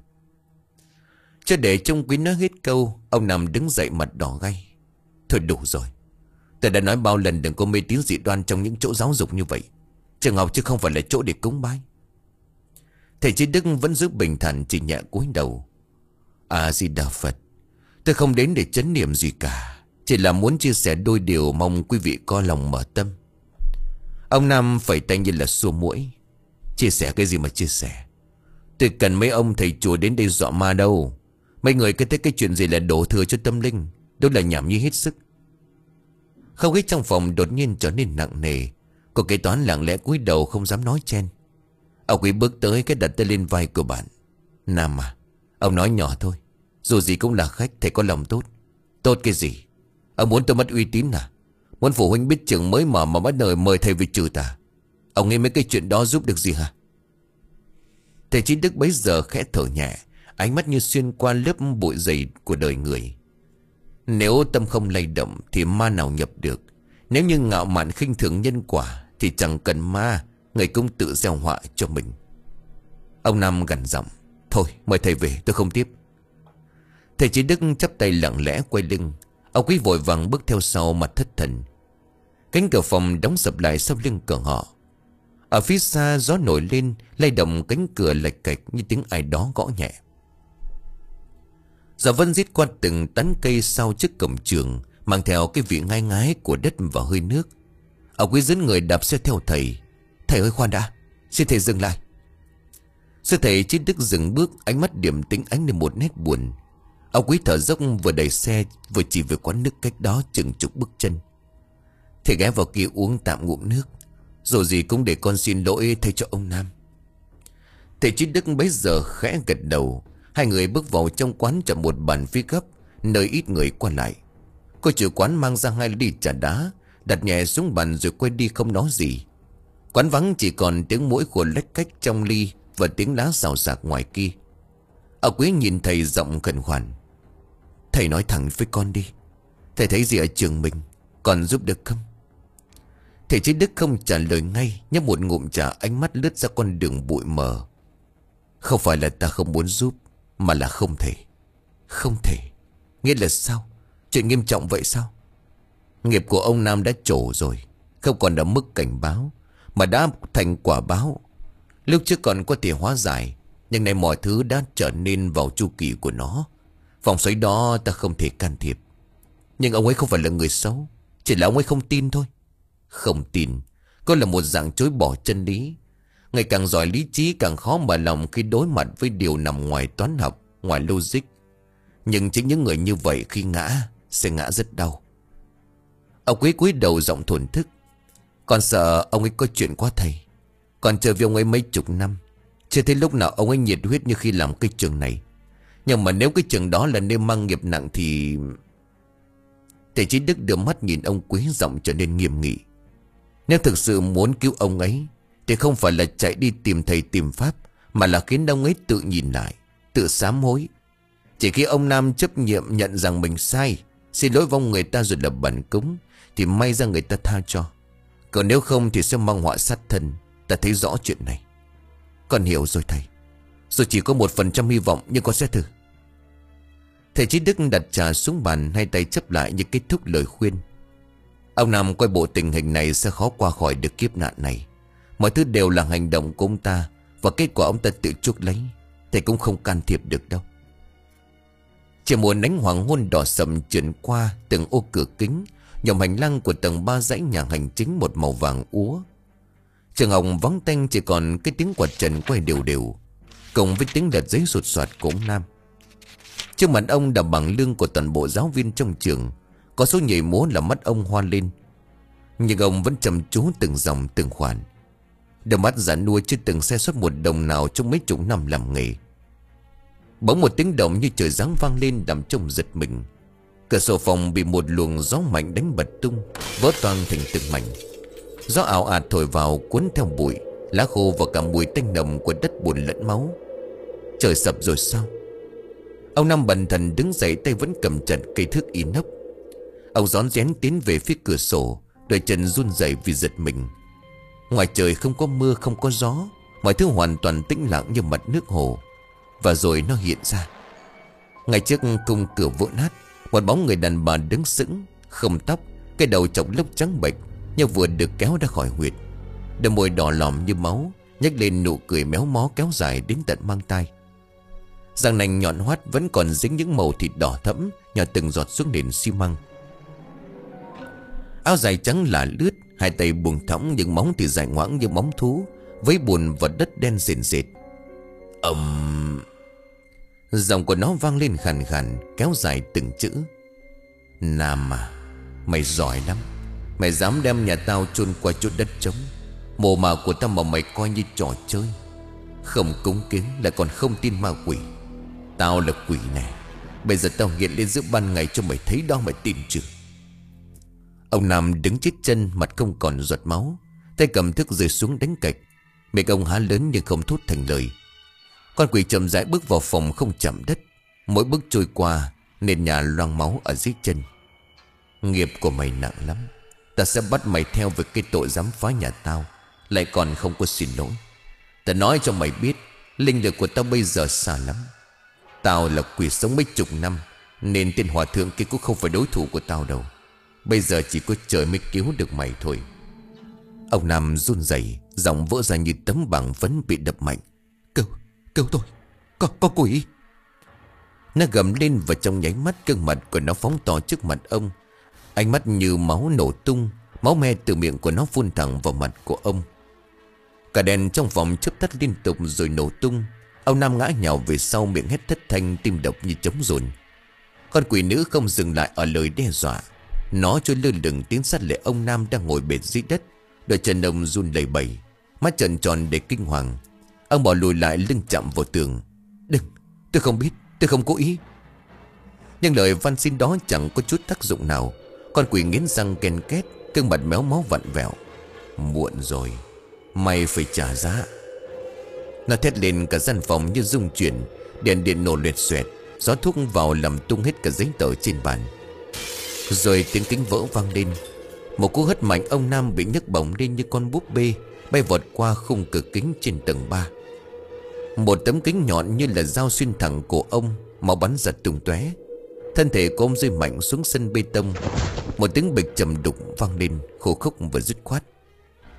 Cho để trông Quý nói hết câu, ông Nam đứng dậy mặt đỏ gay: thôi đủ rồi. Tôi đã nói bao lần đừng có mê tín dị đoan trong những chỗ giáo dục như vậy. Trường học chứ không phải là chỗ để cúng bái. Thầy Chí Đức vẫn giữ bình thản, chỉ nhẹ cúi đầu: A Di Đà Phật. Tôi không đến để chấn niệm gì cả, chỉ là muốn chia sẻ đôi điều, mong quý vị có lòng mở tâm. Ông Nam phẩy tay như là xua muỗi: chia sẻ cái gì mà chia sẻ? Tôi cần mấy ông thầy chùa đến đây dọa ma đâu. Mấy người cứ thấy cái chuyện gì là đổ thừa cho tâm linh, đó là nhảm nhí hết sức. Không khí trong phòng đột nhiên trở nên nặng nề. Cô kế toán lặng lẽ cúi đầu không dám nói chen. Ông Quý bước tới cái đặt tay lên vai của bạn: Nam à, ông nói nhỏ thôi, dù gì cũng là khách, thầy có lòng tốt. Tốt cái gì? Ông muốn tôi mất uy tín à? Muốn phụ huynh biết trường mới mở mà bắt đời mời thầy về trừ tà? Ông nghĩ mấy cái chuyện đó giúp được gì hả? Thầy Chí Đức bấy giờ khẽ thở nhẹ, ánh mắt như xuyên qua lớp bụi dày của đời người. Nếu tâm không lay động thì ma nào nhập được. Nếu như ngạo mạn khinh thường nhân quả thì chẳng cần ma, người cũng tự gieo họa cho mình. Ông Nam gằn giọng: thôi mời thầy về, tôi không tiếp. Thầy Chí Đức chắp tay lặng lẽ quay lưng. Ông Quý vội vàng bước theo sau, mặt thất thần. Cánh cửa phòng đóng sập lại sau lưng của họ. Ở phía xa gió nổi lên, lay động cánh cửa lạch cạch như tiếng ai đó gõ nhẹ. Gió vẫn rít qua từng tán cây sau trước cổng trường, mang theo cái vị ngai ngái của đất và hơi nước. Ông Quý dẫn người đạp xe theo thầy. Thầy ơi khoan đã, xin thầy dừng lại. Sư thầy Chí Đức dừng bước, ánh mắt điềm tĩnh ánh lên một nét buồn. Ông Quý thở dốc, vừa đẩy xe vừa chỉ về quán nước cách đó chừng chục bước chân. Thầy ghé vào kia uống tạm ngụm nước, rồi gì cũng để con xin lỗi thầy cho ông Nam. Thầy Chí Đức bấy giờ khẽ gật đầu. Hai người bước vào trong quán, chọn một bàn phía gấp, nơi ít người qua lại. Cô chủ quán mang ra hai ly trà đá, đặt nhẹ xuống bàn rồi quay đi không nói gì. Quán vắng, chỉ còn tiếng muỗi của lách cách trong ly và tiếng lá xào xạc ngoài kia. Ông Quý nhìn thầy giọng khẩn khoản: thầy nói thẳng với con đi, thầy thấy gì ở trường mình, còn giúp được không? Thầy Chí Đức không trả lời ngay, nhấp một ngụm trà, ánh mắt lướt ra con đường bụi mờ. Không phải là ta không muốn giúp, mà là không thể. Không thể? Nghĩa là sao? Chuyện nghiêm trọng vậy sao? Nghiệp của ông Nam đã trổ rồi, không còn ở mức cảnh báo, mà đã thành quả báo. Lúc trước còn có thể hóa giải, nhưng nay mọi thứ đã trở nên vào chu kỳ của nó. Vòng xoáy đó ta không thể can thiệp. Nhưng ông ấy không phải là người xấu, chỉ là ông ấy không tin thôi. Không tin có là một dạng chối bỏ chân lý. Ngày càng giỏi lý trí càng khó mở lòng khi đối mặt với điều nằm ngoài toán học, ngoài logic. Nhưng chính những người như vậy khi ngã sẽ ngã rất đau. Ông quý cúi đầu giọng thổn thức. Con sợ ông ấy có chuyện quá thầy. Còn chờ với ông ấy mấy chục năm, chưa thấy lúc nào ông ấy nhiệt huyết như khi làm cái trường này. Nhưng mà nếu cái trường đó là nơi mang nghiệp nặng thì... Thầy Chí Đức đưa mắt nhìn ông Quý, giọng trở nên nghiêm nghị. Nếu thực sự muốn cứu ông ấy thì không phải là chạy đi tìm thầy tìm pháp, mà là khiến ông ấy tự nhìn lại, tự sám hối. Chỉ khi ông Nam chấp nhiệm nhận rằng mình sai, xin lỗi vong người ta rồi lập bản cúng, thì may ra người ta tha cho. Còn nếu không thì sẽ mang họa sát thân. Ta thấy rõ chuyện này. Con hiểu rồi thầy. Rồi chỉ có một phần trăm hy vọng, nhưng con sẽ thử. Thầy Chí Đức đặt trà xuống bàn, hai tay chấp lại như kết thúc lời khuyên. Ông Nam coi bộ tình hình này sẽ khó qua khỏi được kiếp nạn này. Mọi thứ đều là hành động của ông ta, và kết quả ông ta tự chuốc lấy. Thầy cũng không can thiệp được đâu. Chỉ muốn ánh hoàng hôn đỏ sậm chuyển qua từng ô cửa kính, nhòm hành lang của tầng ba dãy nhà hành chính một màu vàng úa. Trường học vắng tanh, chỉ còn cái tiếng quạt trần quay đều đều, cùng với tiếng đợt giấy sụt soạt của ông Nam. Trước mặt ông là bảng lương của toàn bộ giáo viên trong trường. Có số nhảy múa làm mắt ông hoa lên. Nhưng ông vẫn chăm chú từng dòng từng khoản. Đôi mắt già nua chưa từng xe xuất một đồng nào trong mấy chục năm làm nghề. Bỗng một tiếng động như trời giáng vang lên, làm trông giật mình. Cửa sổ phòng bị một luồng gió mạnh đánh bật tung, vỡ toang thành từng mảnh. Gió ảo ạt thổi vào cuốn theo bụi, lá khô và cả mùi tanh nồng của đất bùn lẫn máu. Trời sập rồi sao? Ông Năm bần thần đứng dậy, tay vẫn cầm chặt cây thước inox. Ông rón rén tiến về phía cửa sổ, đôi chân run rẩy vì giật mình. Ngoài trời không có mưa, không có gió, mọi thứ hoàn toàn tĩnh lặng như mặt nước hồ. Và rồi nó hiện ra. Ngay trước khung cửa vỡ nát, một bóng người đàn bà đứng sững, không tóc, cái đầu chọc lốc trắng bệch, như vừa được kéo ra khỏi huyệt. Đôi môi đỏ lòm như máu, nhếch lên nụ cười méo mó kéo dài đến tận mang tai. Răng nanh nhọn hoắt vẫn còn dính những màu thịt đỏ thẫm, nhỏ từng giọt xuống nền xi măng. Áo dài trắng là lướt, hai tay buông thõng, những móng thì dài ngoãng như móng thú, với bùn và đất đen sền sệt. Ầm... Giọng của nó vang lên khàn khàn, kéo dài từng chữ. Nam à, mày giỏi lắm. Mày dám đem nhà tao chôn qua chỗ đất trống, mồ mả của tao mà mày coi như trò chơi. Không cúng kiến lại còn không tin ma quỷ. Tao là quỷ này. Bây giờ tao hiện lên giữa ban ngày cho mày thấy đó, mày tin chưa? Ông Nam đứng chết chân, mặt không còn giọt máu, tay cầm thước rơi xuống đánh cạch. Miệng ông há lớn nhưng không thốt thành lời. Con quỷ chậm rãi bước vào phòng không chạm đất. Mỗi bước trôi qua nền nhà loang máu ở dưới chân. Nghiệp của mày nặng lắm. Ta sẽ bắt mày theo với cái tội dám phá nhà tao, lại còn không có xin lỗi. Ta nói cho mày biết, linh lực của tao bây giờ xa lắm. Tao là quỷ sống mấy chục năm, nên tên hòa thượng kia cũng không phải đối thủ của tao đâu. Bây giờ chỉ có trời mới cứu được mày thôi. Ông Nam run rẩy, giọng vỡ ra như tấm bảng phấn bị đập mạnh. Cứu, cứu tôi, có, có quỷ. Nó gầm lên và trong nháy mắt gương mặt của nó phóng to trước mặt ông. Ánh mắt như máu nổ tung, máu me từ miệng của nó phun thẳng vào mặt của ông. Cả đèn trong phòng chớp tắt liên tục rồi nổ tung. Ông Nam ngã nhào về sau, miệng hét thất thanh, tim đập như trống dồn. Con quỷ nữ không dừng lại ở lời đe dọa. Nó trôi lơ lửng tiến sát lại ông Nam đang ngồi bệt dưới đất. Đôi chân ông run lẩy bẩy, mắt trợn tròn để kinh hoàng. Ông bỏ lùi lại, lưng chạm vào tường. Đừng, tôi không biết, tôi không cố ý. Nhưng lời van xin đó chẳng có chút tác dụng nào. Con quỷ nghiến răng ken két, gương mặt méo mó vặn vẹo. Muộn rồi, mày phải trả giá. Nó thét lên, cả gian phòng như rung chuyển. Đèn điện nổ loẹt xoẹt, gió thuốc vào làm tung hết cả giấy tờ trên bàn. Rồi tiếng kính vỡ vang lên. Một cú hất mạnh, ông Nam bị nhấc bổng lên như con búp bê, bay vọt qua khung cửa kính trên tầng ba. Một tấm kính nhọn như là dao xuyên thẳng cổ ông, máu bắn ra tung tóe. Thân thể của ông rơi mạnh xuống sân bê tông. Một tiếng bịch trầm đục vang lên, khô khốc và dứt khoát.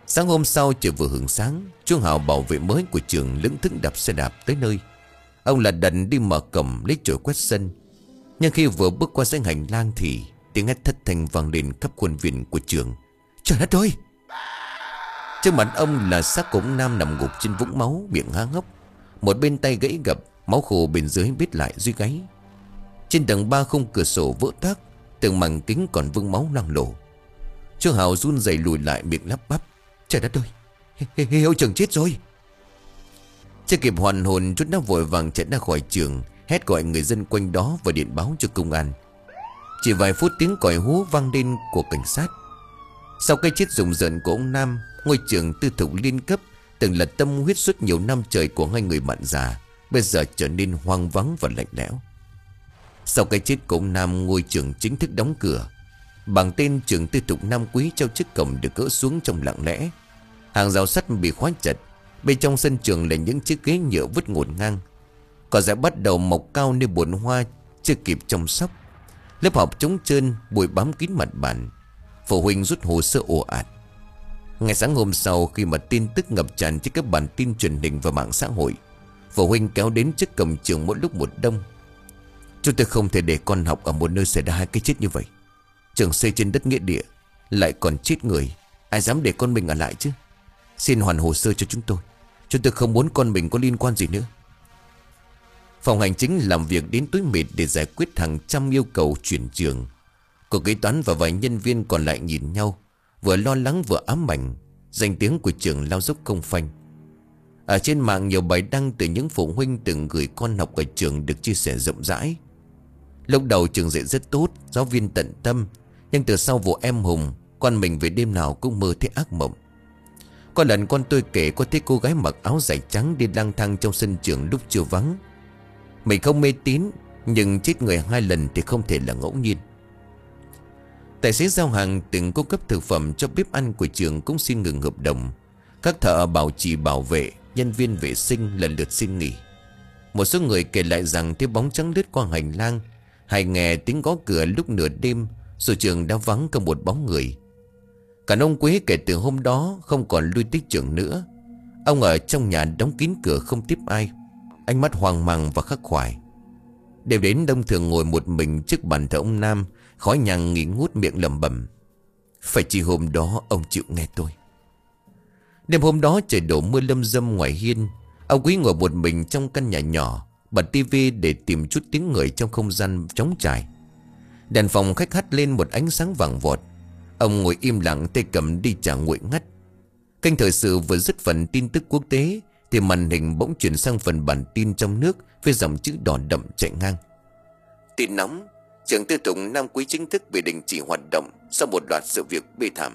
Sáng hôm sau trời vừa hưởng sáng, chú Hào bảo vệ mới của trường lững thững đạp xe đạp tới nơi. Ông là đần đi mở cổng lấy chổi quét sân. Nhưng khi vừa bước qua dãy hành lang thì tiếng hét thất thanh vang lên khắp khuôn viên của trường. Trời đất ơi! Trước mặt ông là xác của ông Nam nằm gục trên vũng máu, miệng há hốc, một bên tay gãy gập, máu khô bên dưới bết lại dưới gáy. Trên tầng ba khung cửa sổ vỡ toác, từng mảnh kính còn vương máu loang lổ. Chú Hào run rẩy lùi lại miệng lắp bắp. Trời đất ơi! Hiệu trưởng chết rồi! Chưa kịp hoàn hồn, chú đã vội vàng chạy ra khỏi trường, hét gọi người dân quanh đó và điện báo cho công an. Chỉ vài phút tiếng còi hú vang lên của cảnh sát. Sau cái chết rùng rợn của ông Nam, ngôi trường tư thục liên cấp từng là tâm huyết suốt nhiều năm trời của hai người bạn già, bây giờ trở nên hoang vắng và lạnh lẽo. Sau cái chết của ông Nam, ngôi trường chính thức đóng cửa. Bảng tên trường tư thục Nam Quý treo trước cổng được gỡ xuống trong lặng lẽ. Hàng rào sắt bị khóa chặt. Bên trong sân trường là những chiếc ghế nhựa vứt ngổn ngang. Cỏ dại bắt đầu mọc cao nơi bồn hoa chưa kịp chăm sóc. Lớp học trống trơn, bụi bám kín mặt bàn. Phụ huynh rút hồ sơ ồ ạt. Ngày sáng hôm sau, khi mà tin tức ngập tràn trên các bản tin truyền hình và mạng xã hội, phụ huynh kéo đến trước cổng trường mỗi lúc một đông. Chúng tôi không thể để con học ở một nơi xảy ra hai cái chết như vậy. Trường xây trên đất nghĩa địa, lại còn chết người. Ai dám để con mình ở lại chứ? Xin hoàn hồ sơ cho chúng tôi. Chúng tôi không muốn con mình có liên quan gì nữa. Phòng hành chính làm việc đến tối mệt để giải quyết hàng trăm yêu cầu chuyển trường. Cục kế toán và vài nhân viên còn lại nhìn nhau, vừa lo lắng vừa ám ảnh. Danh tiếng của trường lao dốc không phanh. Ở trên mạng nhiều bài đăng từ những phụ huynh từng gửi con học ở trường được chia sẻ rộng rãi. Lúc đầu trường dạy rất tốt, giáo viên tận tâm. Nhưng từ sau vụ em Hùng, con mình về đêm nào cũng mơ thấy ác mộng. Có lần con tôi kể có thấy cô gái mặc áo dài trắng đi lang thang trong sân trường lúc chưa vắng. Mình không mê tín, nhưng chết người hai lần thì không thể là ngẫu nhiên. Tài xế giao hàng từng cung cấp thực phẩm cho bếp ăn của trường cũng xin ngừng hợp đồng. Các thợ bảo trì bảo vệ, nhân viên vệ sinh lần lượt xin nghỉ. Một số người kể lại rằng thấy bóng trắng lướt qua hành lang, hay nghe tiếng gõ cửa lúc nửa đêm, rồi trường đã vắng cả một bóng người. Cả ông Quế kể từ hôm đó không còn lui tới trường nữa. Ông ở trong nhà đóng kín cửa không tiếp ai, ánh mắt hoang mang và khắc khoải. Đêm đến đông thường ngồi một mình trước bàn thờ ông Nam, khói nhang nghỉ ngút miệng lẩm bẩm. Phải chỉ hôm đó ông chịu nghe tôi. Đêm hôm đó trời đổ mưa lâm râm ngoài hiên. Ông Quý ngồi một mình trong căn nhà nhỏ, bật tivi để tìm chút tiếng người trong không gian trống trải. Đèn phòng khách hắt lên một ánh sáng vàng vọt. Ông ngồi im lặng, tay cầm đi trà nguội ngắt. Kênh thời sự vừa dứt phần tin tức quốc tế thì màn hình bỗng chuyển sang phần bản tin trong nước với dòng chữ đỏ đậm chạy ngang. Tin nóng: trường tư thục Nam Quý chính thức bị đình chỉ hoạt động sau một loạt sự việc bi thảm.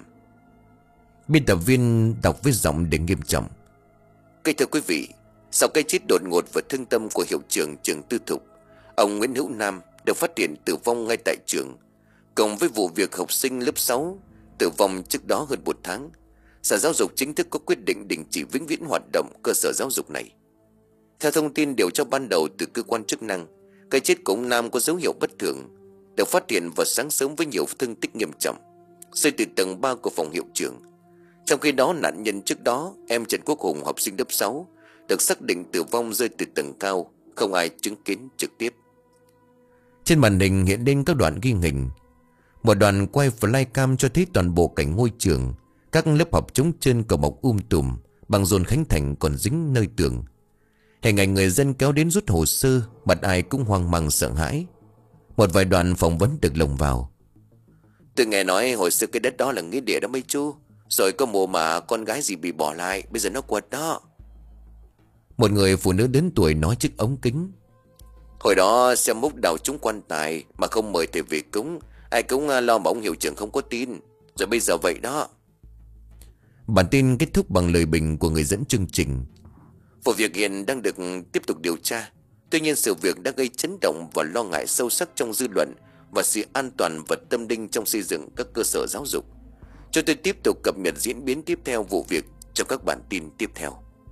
Biên tập viên đọc với giọng đầy nghiêm trọng. Kính thưa quý vị, sau cái chết đột ngột và thương tâm của hiệu trưởng trường tư thục, ông Nguyễn Hữu Nam được phát hiện tử vong ngay tại trường. Cộng với vụ việc học sinh lớp sáu tử vong trước đó hơn một tháng, Sở Giáo dục chính thức có quyết định đình chỉ vĩnh viễn hoạt động cơ sở giáo dục này. Theo thông tin điều tra ban đầu từ cơ quan chức năng, cái chết của ông Nam có dấu hiệu bất thường, được phát hiện vào sáng sớm với nhiều thương tích nghiêm trọng, rơi từ tầng ba của phòng hiệu trưởng. Trong khi đó, nạn nhân trước đó, em Trần Quốc Hùng, học sinh lớp sáu, được xác định tử vong rơi từ tầng cao, không ai chứng kiến trực tiếp. Trên màn hình hiện lên các đoạn ghi hình. Một đoạn quay flycam cho thấy toàn bộ cảnh ngôi trường, các lớp học trống trơn cỏ mọc um tùm, bằng dồn khánh thành còn dính nơi tường. Hình ảnh người dân kéo đến rút hồ sơ, mặt ai cũng hoang mang sợ hãi. Một vài đoạn phỏng vấn được lồng vào. Tôi nghe nói hồi xưa cái đất đó là nghĩa địa đó mấy chú, rồi có mồ mà con gái gì bị bỏ lại, bây giờ nó quật đó. Một người phụ nữ đến tuổi nói trước ống kính. Hồi đó xem múc đào trúng quan tài mà không mời thầy về cúng, ai cũng lo mà ông hiệu trưởng không có tin. Rồi bây giờ vậy đó. Bản tin kết thúc bằng lời bình của người dẫn chương trình. Vụ việc hiện đang được tiếp tục điều tra. Tuy nhiên sự việc đã gây chấn động và lo ngại sâu sắc trong dư luận và sự an toàn và tâm linh trong xây dựng các cơ sở giáo dục. Chúng tôi tiếp tục cập nhật diễn biến tiếp theo vụ việc trong các bản tin tiếp theo.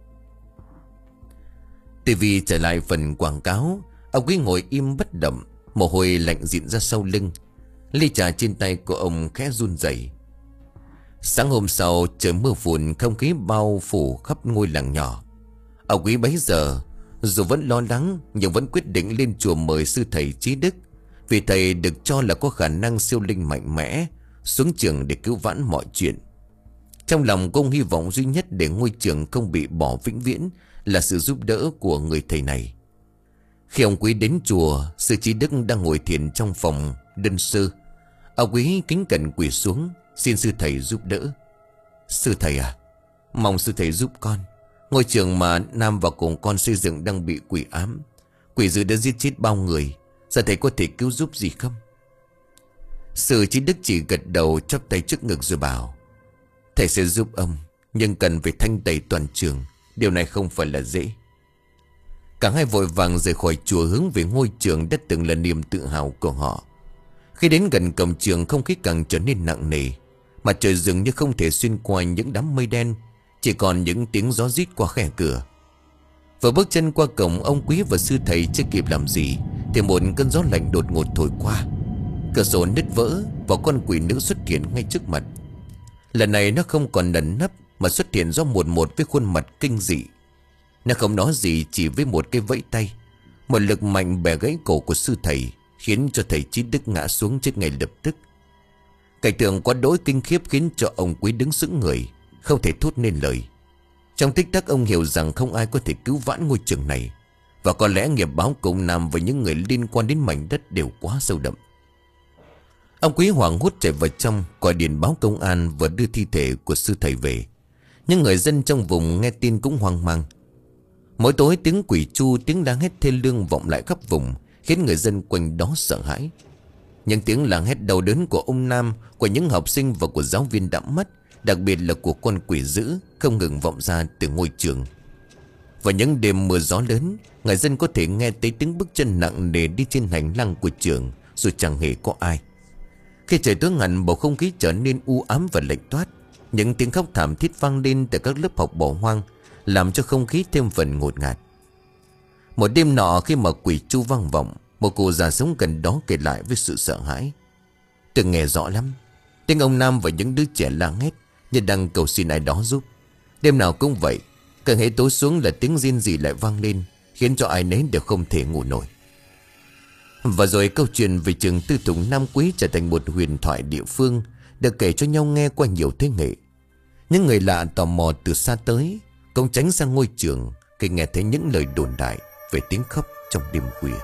ti vi trở lại phần quảng cáo. Ông Quý ngồi im bất động, mồ hôi lạnh dịn ra sau lưng. Ly trà trên tay của ông khẽ run rẩy. Sáng hôm sau trời mưa phùn, không khí bao phủ khắp ngôi làng nhỏ. Ông Quý bấy giờ dù vẫn lo lắng nhưng vẫn quyết định lên chùa mời sư thầy Chí Đức, vì thầy được cho là có khả năng siêu linh mạnh mẽ, xuống trường để cứu vãn mọi chuyện. Trong lòng cô hy vọng duy nhất để ngôi trường không bị bỏ vĩnh viễn là sự giúp đỡ của người thầy này. Khi ông Quý đến chùa, sư Chí Đức đang ngồi thiền trong phòng đơn sơ. Ông Quý kính cẩn quỳ xuống xin sư thầy giúp đỡ. Sư thầy à, mong sư thầy giúp con. Ngôi trường mà Nam và cùng con xây dựng đang bị quỷ ám. Quỷ dữ đã giết chết bao người. Giờ thầy có thể cứu giúp gì không? Sư Chí Đức chỉ gật đầu, chắp tay trước ngực rồi bảo: thầy sẽ giúp ông, nhưng cần phải thanh tẩy toàn trường. Điều này không phải là dễ. Cả hai vội vàng rời khỏi chùa, hướng về ngôi trường đã từng là niềm tự hào của họ. Khi đến gần cổng trường, không khí càng trở nên nặng nề. Mặt trời dường như không thể xuyên qua những đám mây đen, chỉ còn những tiếng gió rít qua khe cửa. Vừa bước chân qua cổng, ông Quý và sư thầy chưa kịp làm gì thì một cơn gió lạnh đột ngột thổi qua. Cửa sổ nứt vỡ và con quỷ nữ xuất hiện ngay trước mặt. Lần này nó không còn nẩn nấp mà xuất hiện do một một với khuôn mặt kinh dị. Nó không nói gì, chỉ với một cái vẫy tay, một lực mạnh bẻ gãy cổ của sư thầy, khiến cho thầy Chí Đức ngã xuống chết ngay lập tức. Cảnh tượng quá đỗi kinh khiếp khiến cho ông Quý đứng sững người, không thể thốt nên lời. Trong tích tắc ông hiểu rằng không ai có thể cứu vãn ngôi trường này, và có lẽ nghiệp báo của ông Nam và những người liên quan đến mảnh đất đều quá sâu đậm. Ông Quý hoảng hốt chạy vào trong, gọi điện báo công an và đưa thi thể của sư thầy về. Nhưng người dân trong vùng nghe tin cũng hoang mang. Mỗi tối tiếng quỷ tru, tiếng la hét thê lương vọng lại khắp vùng, khiến người dân quanh đó sợ hãi. Những tiếng la hét đau đớn của ông Nam, của những học sinh và của giáo viên đã mất, đặc biệt là của con quỷ dữ, không ngừng vọng ra từ ngôi trường. Vào những đêm mưa gió lớn, người dân có thể nghe thấy tiếng bước chân nặng nề đi trên hành lang của trường, rồi chẳng hề có ai. Khi trời tối hẳn, bầu không khí trở nên u ám và lạnh toát. Những tiếng khóc thảm thiết vang lên từ các lớp học bỏ hoang, làm cho không khí thêm phần ngột ngạt. Một đêm nọ, khi mà quỷ tru vang vọng, một cụ già sống gần đó kể lại với sự sợ hãi: tôi nghe rõ lắm, tiếng ông Nam và những đứa trẻ la hét như đang cầu xin ai đó giúp. Đêm nào cũng vậy, càng hễ tối xuống là tiếng rên rỉ lại vang lên, khiến cho ai nấy đều không thể ngủ nổi. Và rồi câu chuyện về trường tư thục Nam Quý trở thành một huyền thoại địa phương, được kể cho nhau nghe qua nhiều thế hệ. Những người lạ tò mò từ xa tới cũng tránh sang ngôi trường khi nghe thấy những lời đồn đại về tiếng khóc trong đêm khuya.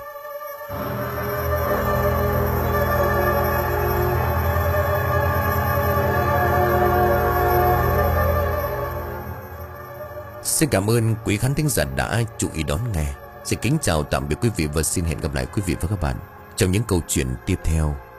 Xin cảm ơn quý khán thính giả đã chú ý đón nghe. Xin kính chào tạm biệt quý vị và xin hẹn gặp lại quý vị và các bạn trong những câu chuyện tiếp theo.